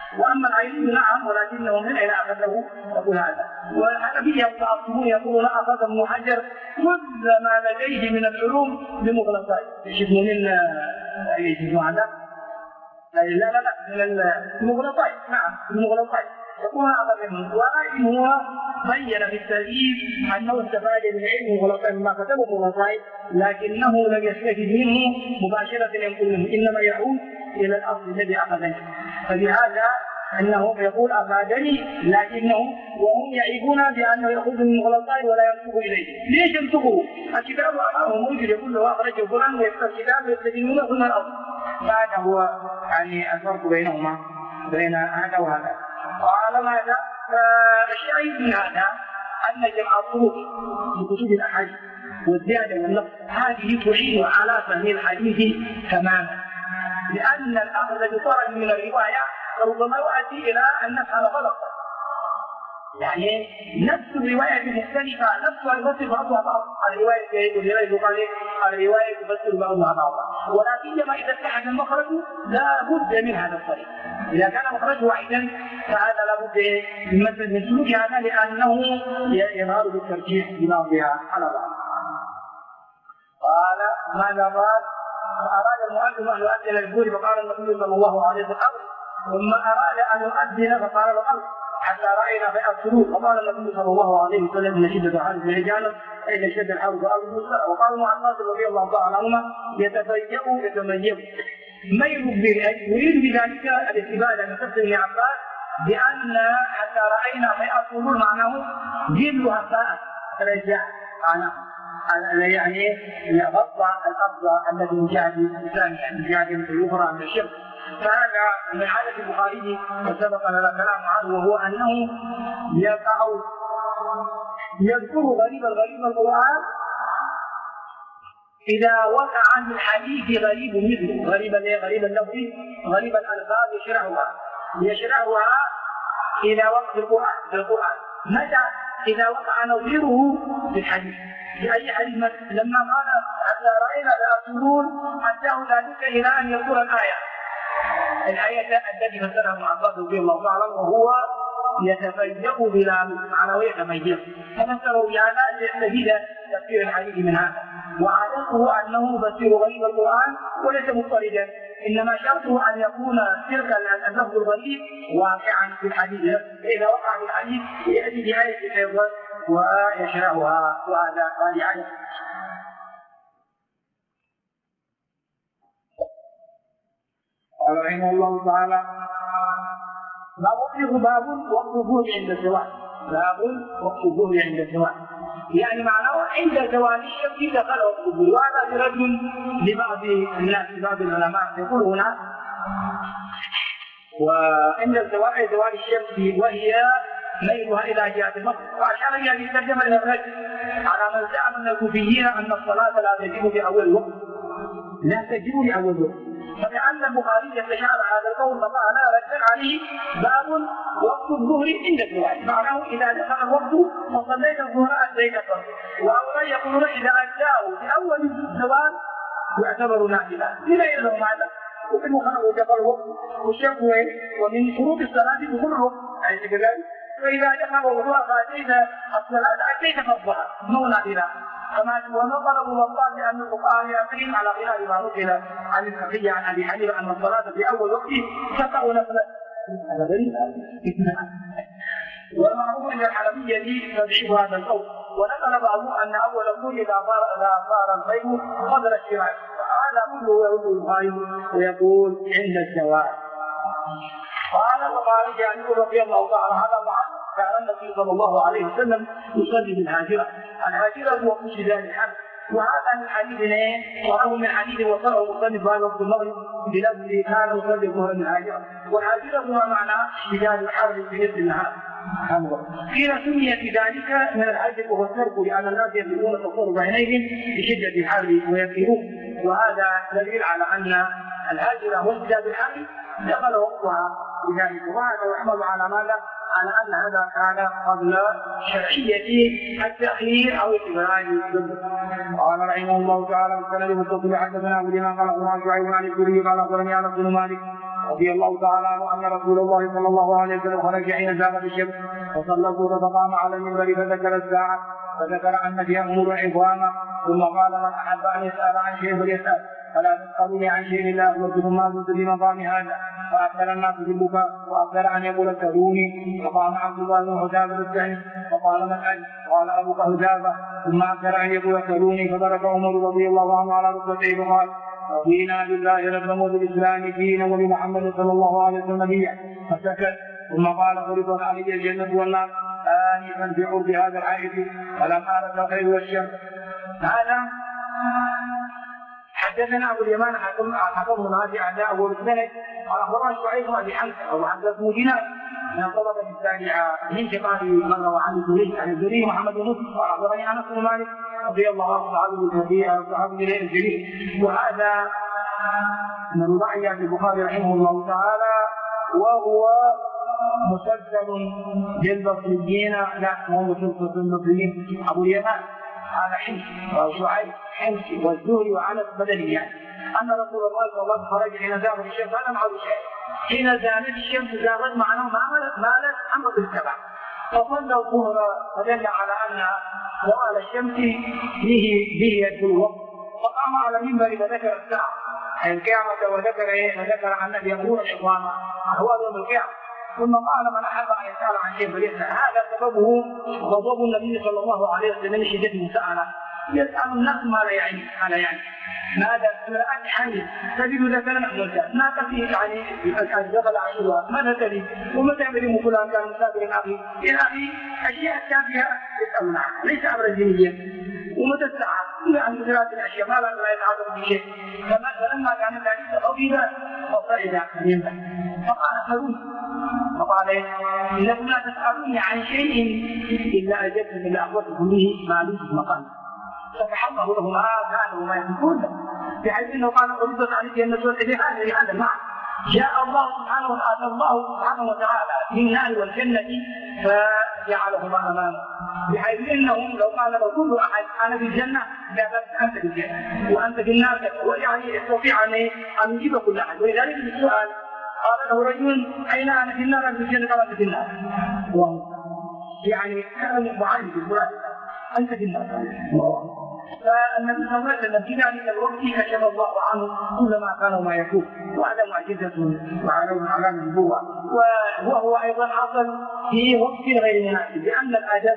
واما العين نعم ولكنه من اين اخذه يقول هذا. والحنفيه المتعصبون يقولون اخذ ابن حجر كل ما لديه من العلوم بمغلطات. يشوفوا من هذا؟ لا من المغلطات. نعم المغلطات يقول اخذ منه. ولكن هو بين في التأليف انه استفاد من علم مغلطات ما كتبه مغلطات، لكنه لم يستفد منه مباشره ينقل منه، انما يعود الى الاصل الذي اخذه. فلهذا انه يقول افادني، لكنه وهم يعيبون بانه ياخذ من المغلطات ولا ينسب اليه. ليش ينسبه؟ الكتاب موجود يقول له اخرجه فلان ويكتب كتاب يستدلونه ثم الاصل. فهذا هو يعني الفرق بينهما بين هذا وهذا. وعلى ماذا؟ فالشاهد من هذا ان جمع الطرق في كتب الاحاديث والزياده والنقص هذه تعين على فهم الحديث تماما، لان الاخذ بطرف من الروايه ربما يؤدي الى ان نفهم غلطا. يعني نفس الروايه مختلفه، نفسها يفسر بعضها بعض، الروايه البخاري الروايه تفسر بعضها بعضا، ولكنما اذا اتحد المخرج لا بد من هذا الطريق. اذا كان مخرجه واحدا فهذا لا بد من سلوك هذا، لانه يظهر بالترجيح ببعضها على بعض. قال ماذا قال؟ اراد المؤذن ان يؤذن للجور فقال النبي صلى الله عليه وسلم ثم اراد ان يؤذن فقال له امر حتى راينا في السرور، فقال النبي صلى الله عليه وسلم ان شده الحرب رجالا اين شد الحرب ارض. وقال ابن عباس رضي الله تعالى عنهما يتميز يريد بذلك الاستفاده من قصه ابن عباس بان حتى راينا في السرور معناه جل هباء رجع معناه يعني غطى الارض التي من جهه الانسان يعني من جهه الاخرى من الشرك. فهذا من عادة البخاري وسبق لنا كلام عنه، وهو انه يذكر غريب القران اذا وقع عن الحديث غريب مثله، غريب اللفظ غريب الالفاظ يشرحها اذا وقع في القران. متى؟ اذا وقع نظيره في الحديث. في اي حديث؟ لما قال حتى راينا السرور اداه ذلك الى ان يقول الآية التي فسرها ابن عباس رضي الله تعالى وهو يتفيأ بلا معنى يتميز، ففسره بهذا ليستفيد تفسير الحديث من هذا. وعادته انه يفسر غريب القران وليس مضطردا، انما شرطه ان يكون تلك اللفظ الغريب واقعا في الحديث، فاذا وقع في الحديث ياتي بآية ايضا ويشرحها، وهذا عادة. قال رحمه الله تعالى باب وقت الظهر عند الزوال. باب وقت الظهر عند الزوال يعني معناه عند زوال الشمس دخل وقت الظهر. وهذا برد لبعض الناس لبعض العلماء يقول هنا وعند زوال الشمس وهي ميلها الى جهه المغرب. واشار الى هذه الترجمه الى الرجل على من زعم من الكوفيين ان الصلاه لا تجب باول الوقت، لا تجب باول الوقت. فكأن البخاري يتشابه هذا القول فقال رجع عليه باب وقت الظهر عند الزوال، معناه اذا دخل الوقت فصليت الظهر اديت الظهر. وهؤلاء يقولون اذا اداه في اول الزوال يعتبر نافله. لما يلزم هذا؟ وفي المخالفه دخل الوقت والشك ومن شروط الصلاه دخول الوقت، اليس كذلك؟ فاذا دخل الظهر فاتيت الصلاه اتيت فضلها مو نافله. كما ونقل ابو بطال لان الفقهاء يقين على خلاف ما نقل عن الحنفيه عن ابي حنيفه ان الصلاه في اول وقت تقع نفلا. هذا غريب. والمعروف ان الحنفيه تضعيف هذا القول، ونقل بعضهم ان اول الظهر اذا صار البيت قدر الشراء. هذا كله يرد البخاري ويقول عند الزوال. قال البخاري عن رضي الله تعالى عنه كان النبي صلى الله عليه وسلم يصلي بالهاجره. الهاجره هو في شداد الحرب، وهذا من حديث وهو من حديث وصله المصنف بعد وقت المغرب بلفظ كان يصلي الظهر من الهاجره. والهاجره هو معنى شداد الحرب في نصف النهار. قيل سمي بذلك من الحج وهو الترك لان الناس يبلغون تصور عينيهم بشده الحرب ويبكون، وهذا دليل على ان الهاجره وشداد الحرب دخل وقتها بذلك. وهذا يحمل على ماذا؟ على ان هذا كان قبل شرعيه التاخير او اتباع السنه. قال رحمه الله تعالى بالسند المتصل حدثنا ابو الامام قال اخبرنا شعيب عن الزهري قال اخبرني انس بن مالك رضي الله تعالى عنه أن رسول الله صلى الله عليه وسلم خرج حين زاغت الشمس فصلى الظهر فقام على المنبر فذكر الساعة فذكر أن فيها أمور عظاما ثم قال من أحب أن يسأل عن شيء فليسأل فلا تسألوني عن شيء إلا أخبرتكم ما كنت في مقام هذا فأكثر الناس في البكاء وأكثر أن يقول سألوني فقام عبد الله بن حذافة السعيد فقال من أجل قال أبوك حذافة ثم أكثر أن يقول سألوني فضرب عمر رضي الله عنه على ركبتيه فقال رضينا بالله ربا وبالإسلام دينا وبمحمد صلى الله عليه وسلم نبيا فسكت ثم قال فرضت علي الجنة والنار آنفا في عرض هذا الحائط فلم أرد الخير والشر. هذا حدثنا ابو اليمان حكم منازع اعداءه والسند قال اخبرنا شعيب بن ابي حمزه او عبد الله دينار من الطبقه السابعه من ثقات من روى عن الزهري عن الزهري محمد بن مسلم قال اخبرني انس بن مالك رضي الله عنه صحابي الجليل وهذا من رباعيات البخاري رحمه الله تعالى وهو مسلسل بالبصريين لا هو مسلسل بالبصريين ابو اليمان هذا حمصي وشعيب حمصي والزهري وعنس بدني يعني ان رسول الله صلى الله عليه وسلم خرج حين زاغت الشمس هذا معه شيء حين زالت الشمس زاغت معناه مالت عمرو السبع فصلى الظهر فدل على ان زوال الشمس به يدخل الوقت فقام على المنبر فذكر الساعه القيامه وذكر ان يقول الاقامه اهوال يوم القيامه ثم قال من احب ان يسال عن شيء فليسال هذا سببه غضب النبي صلى الله عليه وسلم من شده المساءله يسال الناس ما لا يعني ماذا أتحني تجد ذكر نحن ما تفي يعني الجبل عشوها ماذا تريد ومتى يعمل فلان كان مسافر أخي إلى أخي أشياء كافية يسألون عنها ليس أمرا دينيا ومتى الساعة يعني ثلاث الأشياء ما لا يتعاطف بشيء فلما كان ذلك أوجد وصعد منبه فقال سألوني فقال إنكم لا تسألوني عن شيء إلا أجبتم إلا أخبرتكم به ما ليس مقام فتحققوا له ما كانوا ما يكون بحيث انه قال ردت عليه ان هذا المعنى جاء الله سبحانه وتعالى في النار والجنه فجعلهما امامه بحيث انهم لو قال له كل احد انا في الجنه لا انت في الجنه وانت في النار يعني يستطيع ان يجيب كل احد ولذلك السؤال قال له رجل اين انا في النار في الجنه قال في النار يعني كان معين في القران أنت في النار فالنبي صلى الله عليه وسلم في ذلك الوقت كشف الله عنه كل ما كان وما يكون وهذا معجزة وعلامة النبوة وهو أيضا حصل في وقت غير مناسب لأن الأدب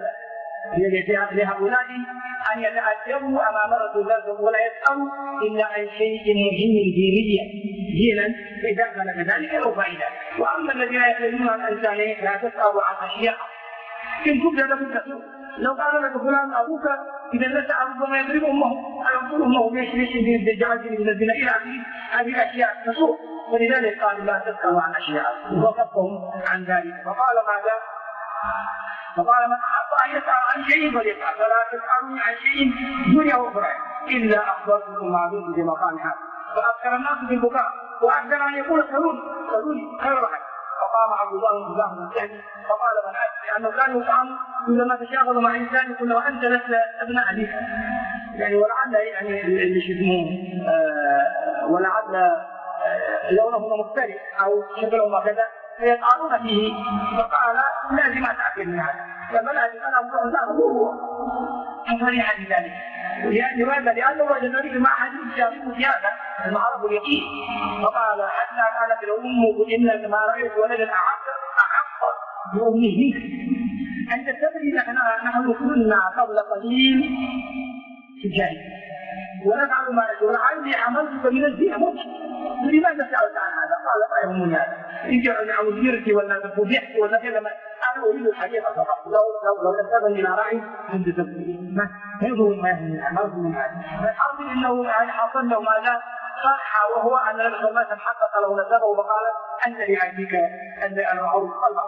لهؤلاء أن يتأدبوا أمام رسول الله ولا يسألوا إلا عن شيء مهم دينا إذا كان كذلك أو فائدة وأما الذين يسألون عن إنسان لا تسألوا عن أشياء إن كنت لكم تسوء لو قال لك فلان أبوك إذا لسع ربما يضرب أمه أيقول أمه ليش جعلتني من الزنا إلى آخره هذه أشياء تسوء ولذلك قال لا تسألوا عن أشياء ووقفهم عن ذلك فقال ماذا؟ فقال من أحب أن يسأل عن شيء فليسأل فلا تسألوني عن شيء دنيا وأخرى إلا أخبرتكم ما دمت في مقام هذا فأكثر الناس بالبكاء وأكثر أن يقول سألوني خير واحد فقام عبد الله بن حذافة فقال من أجل لأنه كان يطعم كلما تشاغل مع إنسان يقول له أنت لست ابن أبيك يعني ولعل يعني اللي اسمه ولعل لونه مختلف أو شكله هكذا فيطعنون فيه فقال لازم أتأكد من هذا فبلغ أنا أقول لا هو فرح بذلك لماذا؟ لأنه وجد ذلك مع حديث شافعي في هذا المعرف اليقين فقال حتى قالت الأم إنك ما رأيت ولدا أحق بأمه منك أنت تدري نحن كنا قبل قليل في الجاهلية ونفعل ما نشاء ولعلي حملتك من الزنا لماذا سألت عن هذا؟ قال ما يهمني هذا إن أو زرت ولا تفضحت ولا كذا أنا أريد الحقيقة فقط لو تنتبه إلى رأي كنت تفضحي ما يهمني ما يهمني هذا فالحاصل إنه يعني حصل له ماذا؟ صح وهو أن النبي صلى الله عليه وسلم حقق له نسبه وقال أنت لأبيك أنت أنا أعرف قلبك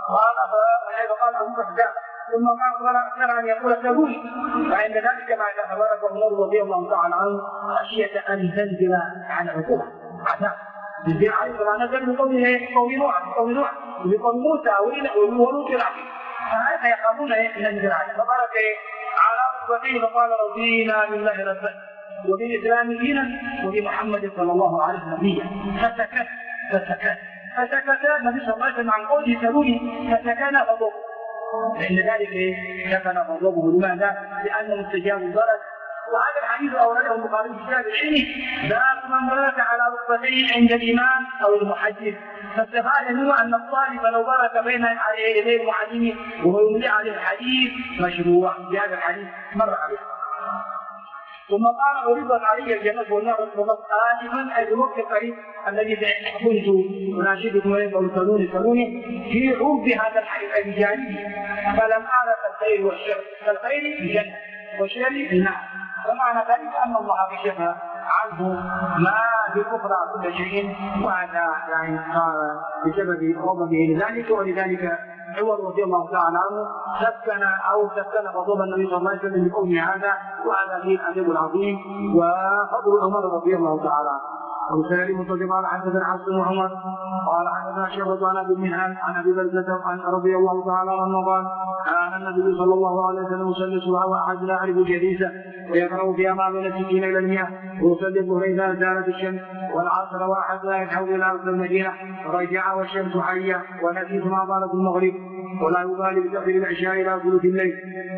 قال أبو بكر ثم قال أكثر أن يقول سألوني فعند ذلك بعد تبارك الله رضي الله تعالى عنه خشية أن تنزل على عقوبة عذاب ينزل عليه كما نزل من قوم نوح وقوم موسى ولوط العظيم فهذا يخافون ينزل عليه فقال على ركبتيه فقال رضينا بالله ربا وبالإسلام دينا وبمحمد صلى الله عليه وسلم نبيا فسكت فسكت النبي صلى الله عليه وسلم عن قوله سلوني فسكن غضبه، لأن ذلك سكن غضبه. لماذا؟ لأنه استجاب البرد. وهذا الحديث أورده البخاري في كتاب العلم باب من برك على ركبتيه عند الإمام أو المحدث، فاستفاد منه أن الطالب لو برك بين يدي المعلم وهو يملي عليه الحديث مشروع بهذا الحديث مر عليه. ثم قال عرضت علي الجنة والنار آنفا أي الوقت القريب الذي كنت أناشدكم ويقول سلوني في حب هذا الحديث أي بجانبه، فلم أعرف الخير والشر، فالخير الجنة والشر النار. ومعنى ذلك أن الله كشف عنه ما بكفر كل شيء، وهذا يعني صار بسبب غضبه لذلك. ولذلك عمر رضي الله تعالى عنه سكن غضب النبي صلى الله عليه وسلم بقوله هذا، وهذا فيه الأدب العظيم وفضل عمر رضي الله تعالى عنه. وسلم مصدق قال حدثنا عبد بن عمر قال حدثنا شعبة عن ابي منهل عن ابي بردة رضي الله تعالى عنه قال كان النبي صلى الله عليه وسلم يصلي الصبح واحدنا يعرف جليسه ويقرأ فيها ما بين 60 الى 100، ويصلي الظهر اذا زالت الشمس، والعصر واحدنا يدعو الى ارض المدينه رجع والشمس حيه، ونسيت ما طالت المغرب، ولا يبالي بتاخير العشاء الى ثلث الليل،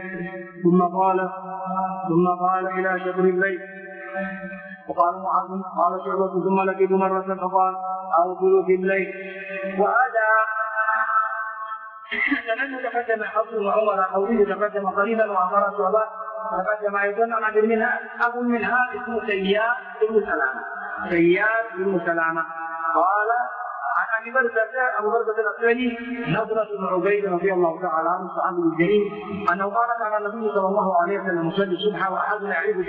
ثم قال الى شطر الليل. وقال معاذ قال شعبة ثم لقيت مرة فقال أو ثلث الليل. وهذا لأنه تقدم حفص وعمر قوله تقدم قريبا وأخر شعبة تقدم أيضا عن أبي المنهال. أبو المنهال اسمه سيار بن سلامة قال عن ابي بردة الاسلمي نضرة بن عبيد رضي الله تعالى عنه الصحابي الجليل انه قال كان النبي صلى الله عليه وسلم يصلي الصبح واحدنا يعرف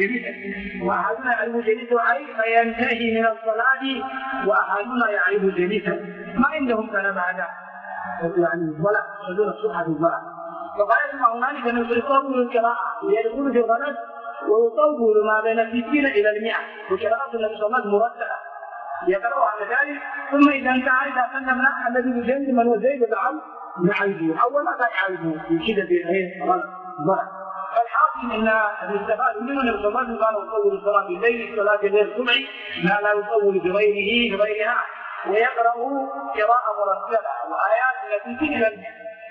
جليسه اي فينتهي من الصلاه واحدنا يعرف جليسه. ما عندهم كلام هذا يعني ولا يصلون الصبح في الظلام، فقال يسمع هنالك انه يطول القراءه يدخل في الغلط ويطول ما بين 60 الى 100، وقراءه النبي صلى الله عليه وسلم مرتبه يقرأ على ذلك. ثم إذا انتهى إذا سلمنا الذي بجنب من هو زيد بن عمرو نعيده أول ما يعيده في شدة غلط. فالحاصل أن الاستفاد منه أن الصلاة قال يطول الصلاة بالليل صلاة الليل الصبح ما لا يطول بغيرها، ويقرأ قراءة مرتبة وآيات التي في إلى 100.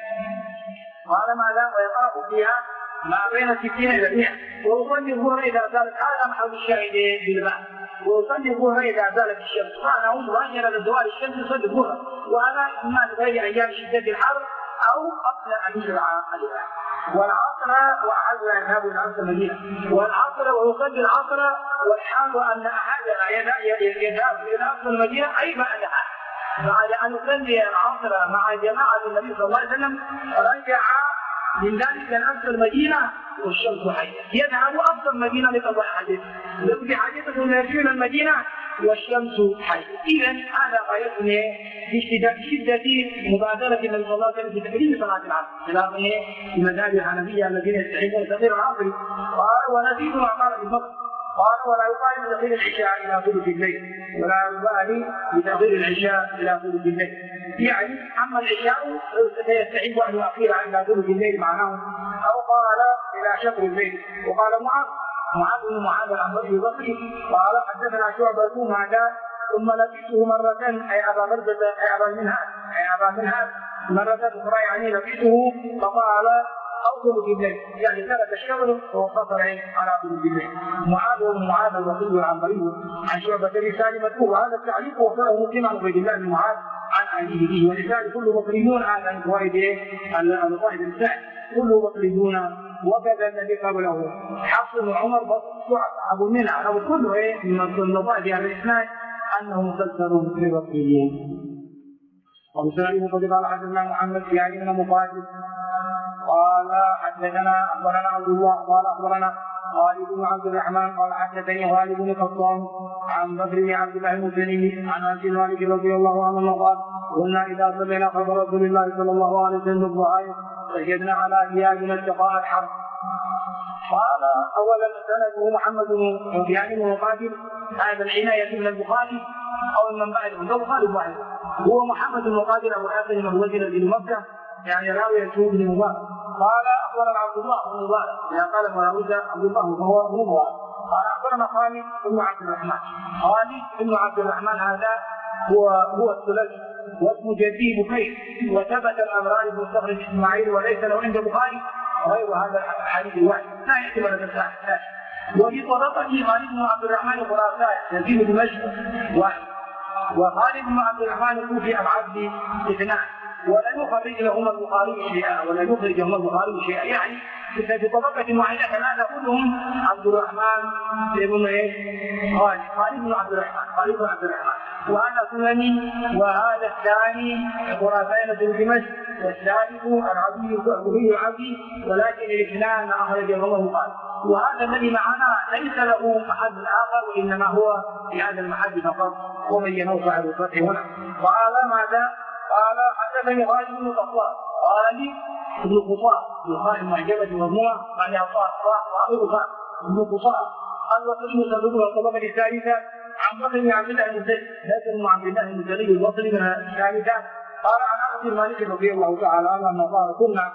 قال ماذا؟ ويقرأ فيها ما بين 60 إلى 100، ويصلي الظهر إذا زالت هذا محل الشاهد بالباب، ويصلي الظهر إذا زالت الشمس، معناه مباشرة لزوال الشمس يصلي الظهر، وهذا إما لغير أيام شدة الحر أو قبل أن يشرع الإمام. والعصر وأحدنا يذهب إلى أقصى المدينة، والعصر ويصلي العصر والحال أن أحدنا يذهب إلى أقصى المدينة أي بعدها، بعد أن يصلي العصر مع جماعة النبي صلى الله عليه وسلم رجع من ذلك أقصى المدينة والشمس حية، يذهب أقصى المدينة لقضاء حديث، يقضي حديثه يرجعون المدينة والشمس حية. إذا هذا غايتنا في شدة مبادرة النبي صلى الله عليه وسلم في تكريم صلاة العصر، خلاف المذاهب الحنفية الذين يستحبون تأخير العصر. قال ونزيد ما قال بالفقر، قال ولا يبالي بتأخير العشاء إلى ثلث الليل، ولا يبالي بتأخير العشاء إلى ثلث الليل، يعني أما العشاء فيستحب أن يؤخر إلى ثلث الليل معناه، أو قال إلى شطر الليل. وقال معاذ بن معاذ العنبري البصري قال حدثنا شعبة هذا ثم لقيته مرة أي أبا بردة أي أبا منهل مرة أخرى يعني لقيته فقال أو ثلث الليل، يعني ثبت الشغل وقصر على ثلث الليل. معاذ بن معاذ البصري العنبري عن شعبة بن مذكور، وهذا التعليق وفاه مسلم عن عبيد الله بن معاذ عن أبيه، ولذلك كله مطربون هذا من فوائد الفوائد السعد كله مطربون. وكذا الذي قبله حفص وعمر أبو منع أو كله من النظائر على الإسناد أنه مسلسل ببطيئين. ومسلم قد قال حدثنا محمد يعني من مقاتل قال حدثنا أخبرنا عبد الله قال أخبرنا خالد بن عبد الرحمن قال حدثني خالد بن قطان عن بكر بن عبد الله المزني عن أنس مالك رضي الله عنه قال قلنا إذا صلينا خلف رسول الله صلى الله عليه وسلم الضحايا سجدنا على ثيابنا اتقاء الحرب. قال أولا سنده محمد بن مقاتل، هذا العناية من البخاري أو من بعده، البخاري واحد هو محمد بن مقاتل أبو حاتم المتوجه إلى مكة، يعني راوي يسوع بن مبارك. قال أخبرنا عبد الله بن مبارك، يعني قال مراوي عبد الله وهو بن مبارك. قال أخبرنا خالد بن عبد الرحمن، هذا هو الثلث، واسم جدي بكير، وثبت الامران في مستخرج اسماعيل وليس له عند البخاري غير هذا الحديث الواحد، لا يحتمل هذا الثاني. وفي طريقه خالد بن عبد الرحمن الخراساني نزيل دمشق واحد، وخالد بن عبد الرحمن الكوفي العبدي اثنان، ولا يخرج لهما البخاري شيئا، يعني في طبقة واحدة ثلاثة كلهم عبد الرحمن بن خالد بن عبد الرحمن، وهذا سنني وهذا الثاني خراسان بن دمشق، والثالث العبدي ولكن الاثنان أخرجهما البخاري. وهذا الذي معنا ليس له محل آخر وإنما هو في هذا المحل فقط، وبينه صاحب الفتح هنا. قال ماذا؟ قال حدثني خالد بن قطان، خالد بن قطان يقال معجبة مجموعة معناها بن قطان الوصلي يسببها الطبقة الثالثة عن بكر بن عبد الله بن زيد، بكر بن عبد الله بن زيد البصري من الثالثة. قال عن انس بن مالك رضي الله تعالى عنه انه قال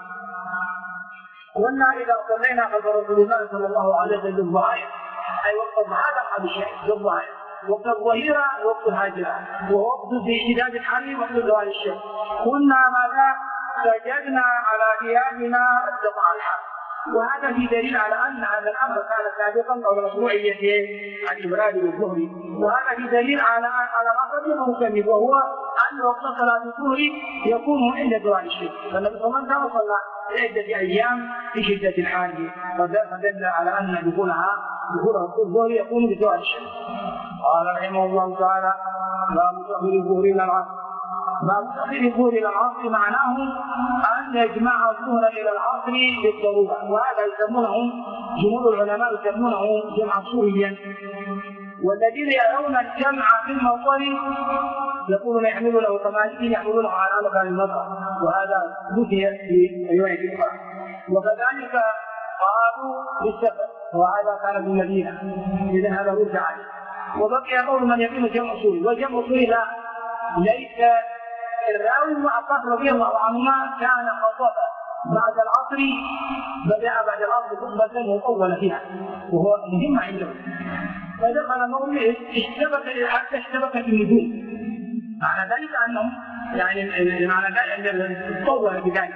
كنا اذا صلينا خلف رسول الله صلى الله عليه وسلم الظهير، اي وقت الضحى هذا الشيء الظهير، وقت الظهيرة وقت الهاجرة، ووقت اشتداد الحر وقت زوال الشمس. كنا ماذا؟ سجدنا على ثيابنا استطاع الحر. وهذا في دليل على ان هذا الامر كان سابقا قبل مشروعيه الابراد والظهر، وهذا في دليل على ما قدمه المصنف، وهو ان وقت صلاه الظهر يكون عند زوال الشمس، فالنبي صلى الله عليه وسلم صلى عده ايام في شده الحر، فدل على ان دخولها في الظهر يكون بزوال الشمس. قال رحمه الله تعالى: باب تأخير الظهر إلى العصر. باب تأخير الظهر إلى العصر معناه أن يجمع الظهر إلى العصر بالضرورة، وهذا يسمونه جمهور العلماء يسمونه جمعا سوريا. والذين يرون الجمع في المطر يقولون يحملونه كمالكين يحملونه على مكان المطر، وهذا ذكر في رواية أخرى. وكذلك قالوا بالسفر، وهذا كان في المدينة إذا هذا رد عليه. وبقي قول من يقول جمع سوري، وجمع سوري لا ليس. الراوي بن عباس رضي الله عنهما كان خطبا بعد العصر، بدأ بعد العصر خطبة وطول فيها وهو مهم عنده، فدخل موضع حتى اشتبكت النجوم. معنى ذلك انهم يعني معنى ذلك ان طول بذلك،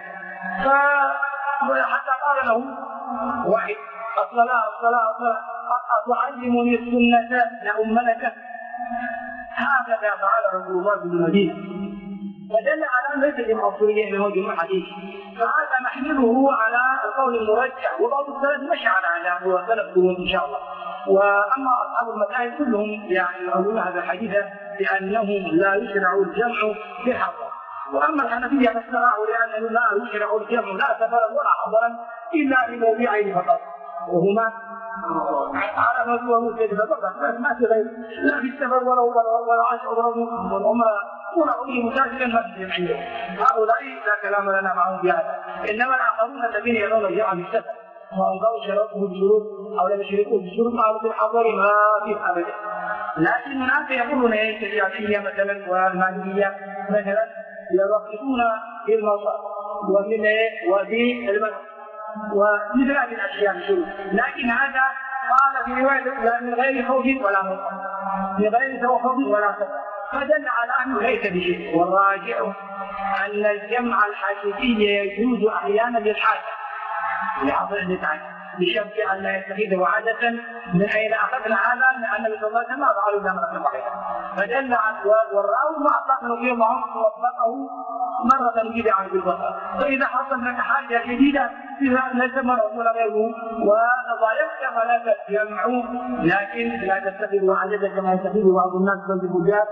فحتى قال له واحد: الصلاة أتعلمني السنة لأملك؟ هكذا فعل رسول الله في المدينة، فدل على أن ليس للمعصوريين من وجه الحديث، فهذا نحمله على القول المرجح، وبعض السلف مشى على هذا وسلف قرون إن شاء الله. وأما أصحاب المذاهب كلهم يعني يقولون هذا الحديث بأنه لا يشرع الجمع في الحضر. وأما الحنفية فاسترعوا لأنه لا يشرع الجمع لا سفرا ولا حضرا إلا لموضعين فقط، وهما على ما هو مجد فقط، ما في غير، لا في السفر ولا عشر والعمرة ولا أي مسافر ما في عندهم. هؤلاء لا كلام لنا معهم بهذا. إنما الآخرون الذين يرون الجمع بالسفر وهم قالوا شرطه بالشروط أو لم يشركوا بالشروط أو بالحضر ما فيه أبدا. لكن الناس يقولون الشافعية مثلا والمالكية مثلا يرخصون في المصر وفي المنع ومثل هذه الاشياء الشروط، لكن هذا قال في روايه لا من غير خوف ولا مطر، من غير خوف ولا سفر، فدل على انه ليس بشيء. والراجع ان الجمع الحقيقي يجوز احيانا للحاجه لحضر النتاج بشرط ان لا يتخذه عاده. من اين اخذنا هذا؟ لان النبي صلى الله عليه وسلم ما فعلوا الا مرة واحده، فدل على والراوي ما اطلق رضي الله عنه وطبقه مرة بدعا في البصر. فإذا حصل لك حاجة جديدة إذا ليس مرة ولا غيره وضايقك فلا تجمعوا، لكن لا تتخذوا عددا كما يتخذ بعض الناس في البلدان.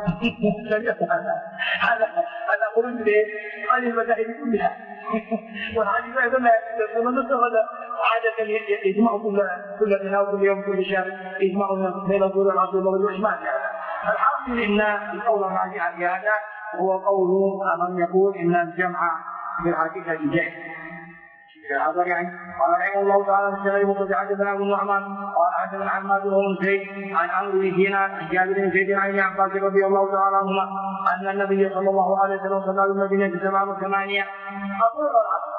هذا خروج عن المذاهب كلها. والحديث أيضا من اتخذ عادة يجمع كل تناول كل يوم كل شهر يجمع بين الظهر والعصر والمغرب ما في هذا. الحاصل ان القول الراجع في هذا هو قول من يقول ان الجمع بالحقيقه جائز. هذا يعني قال رحمه الله تعالى: الشرعي مقصد حدثنا ابو النعمان قال حدثنا عماد بن زيد عن عمرو بن دينار عن جابر بن زيد عن ابن عباس رضي الله تعالى عنهما ان النبي صلى الله عليه وسلم صلى بالمدينه 8 اطول العصر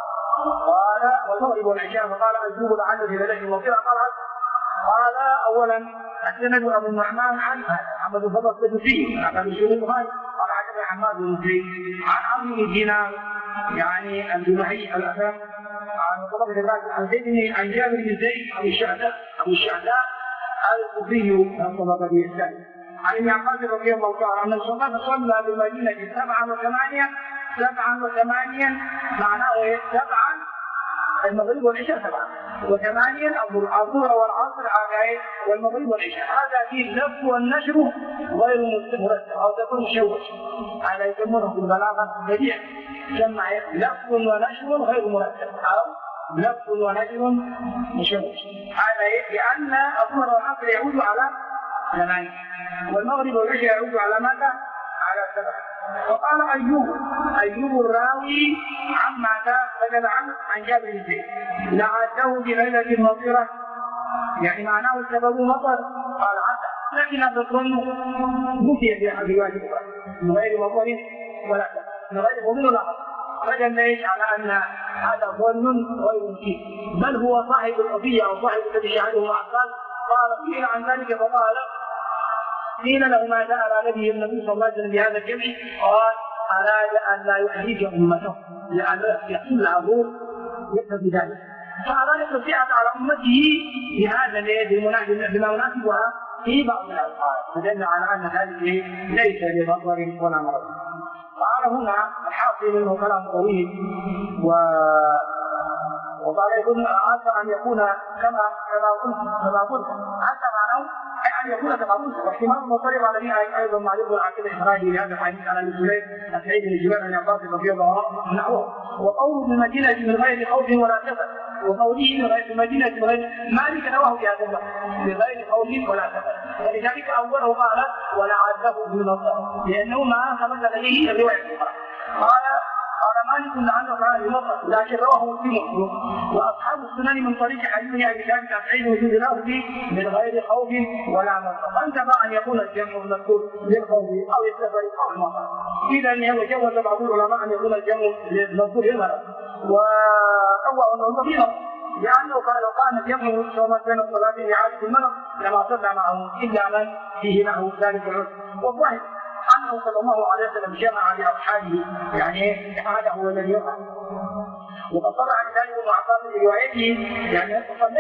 قال والمغرب والعشاء، فقال اجوب لعل في ليله مطيره. قال اولا السند أبو النعمان عن محمد بن فضل السدوسي عن شروط هاي قال حدثنا حماد بن زيد عن عمرو بن دينار يعني الجمعي الأثر عن طلب الرازي عن زيد عن جابر بن زيد أبو الشهداء الكوفي من طبقة الثاني عن ابن عباس رضي الله تعالى عنه صلى بالمدينة 7 و8 معناه 7 المغرب والعشاء 7 و8 الظهر والعصر عقائد والمغرب والعشاء. هذا فيه اللف والنشر غير مرتب او تكون مشوش. هذا يسمونه في البلاغه بديع جمع لف ونشر غير مرتب او لف ونشر مشوش. هذا لان الظهر والعصر يعود على 8 والمغرب والعشاء يعود على ماذا؟ على 7. وقال أيوب الراوي عما بدل عن جابر بن زيد لعده بليلة مطيرة يعني معناه السبب مطر قال عسى لكن هذا الظن نفي في رواية أخرى من غير مطر ولا من غير ظن ولا مطر رجل ليش على أن هذا ظن غير مفيد بل هو صاحب القضية أو صاحب الذي شهده مع قال قيل عن ذلك فقال قيل له ما جاء على نبي النبي صلى الله عليه وسلم بهذا الجمع قال أراد أن لا يحرج أمته لأن يحصل العبور يقتضي بذلك فأراد التوسعة على أمته بهذا بما يناسبها في بعض الأوقات فدل على أن هذه ليس لضرر ولا مرض. قال هنا الحاصل منه كلام طويل وقال يقول عسى أن يكون كما قلت عسى معناه أن يكون كما قلت واحتمال المطلب على ذلك أيضا معلوم العقيدة الإخراجي لهذا الحديث عن أبي سعيد بن جبير بن عباس رضي الله عنه وقوله بالمدينة من غير خوف ولا سفر وقوله من غير المدينة من غير مالك رواه في هذا اللفظ من غير خوف ولا سفر ولذلك أوله قال ولا عذبه بالمطر لأنه ما ثبت لديه الرواية الأخرى. قال مالك لعنه كان بمطر لكن رواه مسلم واصحاب السنن من طريق حديث ابي ثابت عن سعيد وجود لفظ من غير خوف ولا مطر فانتفى ان يكون الجمع المذكور للخوف او السفر او المطر. اذا هو جوز بعض العلماء ان يكون الجمع المذكور للمرض وقوى انه مطير لانه قال لو كان الجمع سواء بين الصلاه لاعاده المرض لما صلى معه الا من فيه له ذلك العذر. والظاهر أنه صلى الله عليه وسلم جمع لأصحابه يعني هذا هو الذي يفعل وقد طلع ذلك ابن عباس في روايته يعني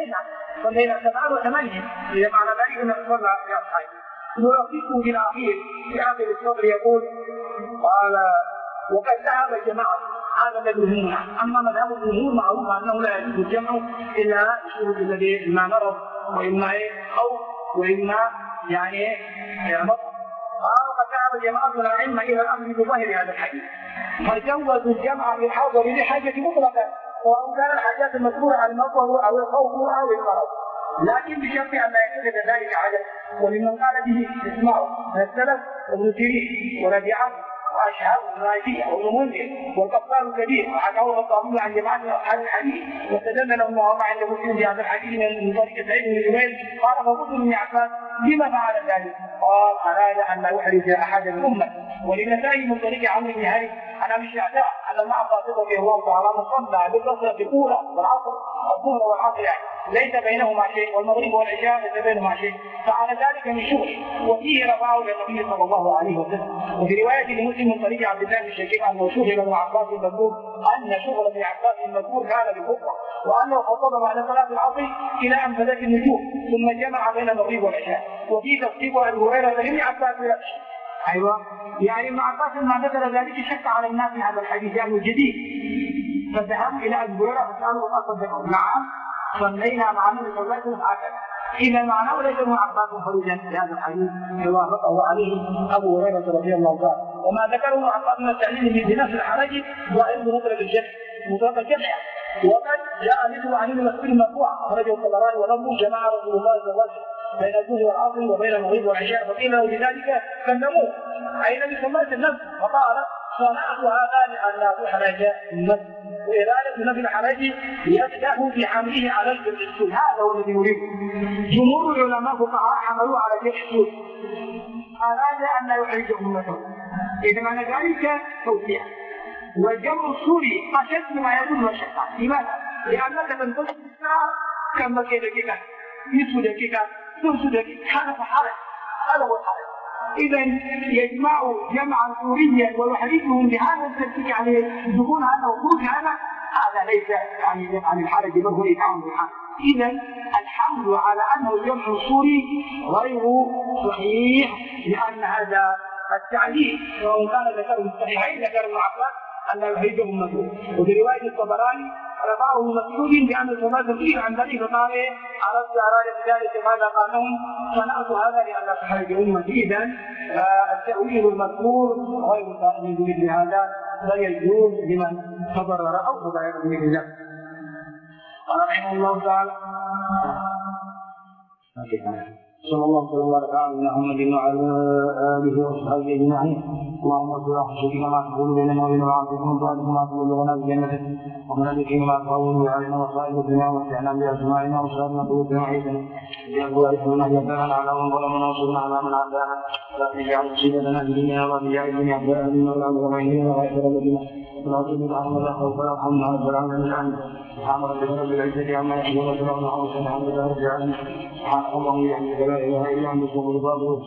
صلينا 7 و8 إذا معنى ذلك أنه صلى لأصحابه. ويقصه في الأخير في آخر السطر يقول قال وقد ذهب الجماعة هذا الذي يهمنا أما مذهب الجمهور معروف أنه لا يجوز الجمع إلا بشروط الذي إما مرض وإما خوف وإما يعني مطر. وقد ذهب جماعة من العلم إلى الأمر بظاهر هذا الحديث فجوزوا الجمع للحاضر لحاجة مطلقة سواء كان الحاجات المذكورة عن المطر أو الخوف أو المرض لكن بشرط أن لا يكون ذلك عدد. وممن قال به اسمعوا من السلف وابن سيرين وربيعة وأشهاب المالكية وابن منذر والقطان الكبير وحكاه الطبيب عن جماعة أصحاب الحديث واستدل لهم وهم عند مسلم بهذا الحديث من طريق سعيد بن جبير قال فقلت بن عباس لما فعل ذلك؟ قال أراد أن لا يحرج أحد من أمة. وللنسائي من طريق عمرو بن هاري عن أبي الشعثاء أن المعصى رضي الله تعالى صلى بالبصرة الأولى والعصر الظهر والعصر يعني ليس بينهما شيء والمغرب والعشاء ليس بينهما شيء فعلى ذلك من شغل وفيه رفعه للنبي صلى الله عليه وسلم. وفي رواية لمسلم من طريق عبد الله بن الشقيق أنه شغل ابن عباس المذكور أن شغل ابن عباس المذكور كان بالخطبة وأنه خطب بعد صلاة العصر إلى أن بدت النجوم ثم جمع بين المغرب والعشاء. وفي تصديق أبي هريرة لابن عباس أيوة يعني ابن عباس لما ذكر ذلك شك على الناس في هذا الحديث يعني جديد فذهبوا إلى أبي هريرة فسألوا أصدقوا نعم صلينا مع النبي صلى الله عليه وسلم هكذا. إذا معناه ليس ابن عباس خروجا في هذا الحديث وافقه عليه أبو هريرة رضي الله عنه. وما ذكره ابن عباس من التعليل بنفس الحرج وعند مطلق الجمع وقد جاء مثل عن ابن مسعود مرفوعا خرجه الطبراني ولفظه جمع رسول الله صلى الله عليه وسلم بين الظهر والعصر وبين المغرب والعشاء فقيل له بذلك كلموه أي النبي صلى الله عليه وسلم فقال صنعت هذا لأن لا تحرج النفس وإرادة نفي الحرج يفتح في حمله على الجسد هذا هو الذي يريد. جمهور العلماء فقهاء حملوا على الجسد أراد أن لا يحرج أمته. إذا معنى ذلك توسيع والجمع السوري أشد ما يكون مشقة. لماذا؟ لأنك تنتظر الساعة كم دقيقة نصف دقيقة بدون سوداني، هذا حرج، هذا هو الحرج. إذا يجمعوا جمعا سوريا ويحرجهم بهذا التكتيك عليه يقول هذا وخروج هذا ليس يعني عن الحرج بل هو إدعام الحرج. إذا الحمل على أنه الجمع السوري غير صحيح، لأن هذا التعليل سواء كان ذكره الصحيحين ذكر ابن عباس أن يحرجهم مسعود، وفي رواية الطبراني رفعه مسعود بأن الصلاة فيه عن ذلك فقال أردت أراد بذلك ماذا قال لهم صنعت هذا لأن تحرج أمتي. إذا التأويل المذكور غير صحيح بمثل هذا لا يجوز لمن تضرر أو تضرر بمثل ذلك. قال رحمه الله تعالى صلى الله وسلم على محمد وعلى آله وصحبه أجمعين. اللهم اغفر لنا ما تقول بيننا وبين معاصيكم وطاعتكم ما تبلغنا بجنتك ومن الذين ما تقول علينا وصائب الدنيا ومتعنا بأسماعنا وأبصارنا وقوتنا وعيدنا بأقوالنا يدنا على من ظلمنا وانصرنا على من عادانا لا تجعل مصيبتنا في ديننا ولا تجعل الدنيا أكبر همنا ولا مبلغ علمنا ولا إلى الذين لا تجعل عنهم ولا خوف ولا هم رب العالمين. سبحان ربك رب العزة عما يصفون وسلام على المرسلين والحمد لله رب العالمين. سبحانك اللهم وبحمدك لا إله إلا أنت أستغفرك وأتوب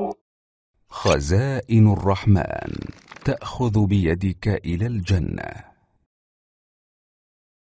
خزائن الرحمن تأخذ بيدك إلى الجنة.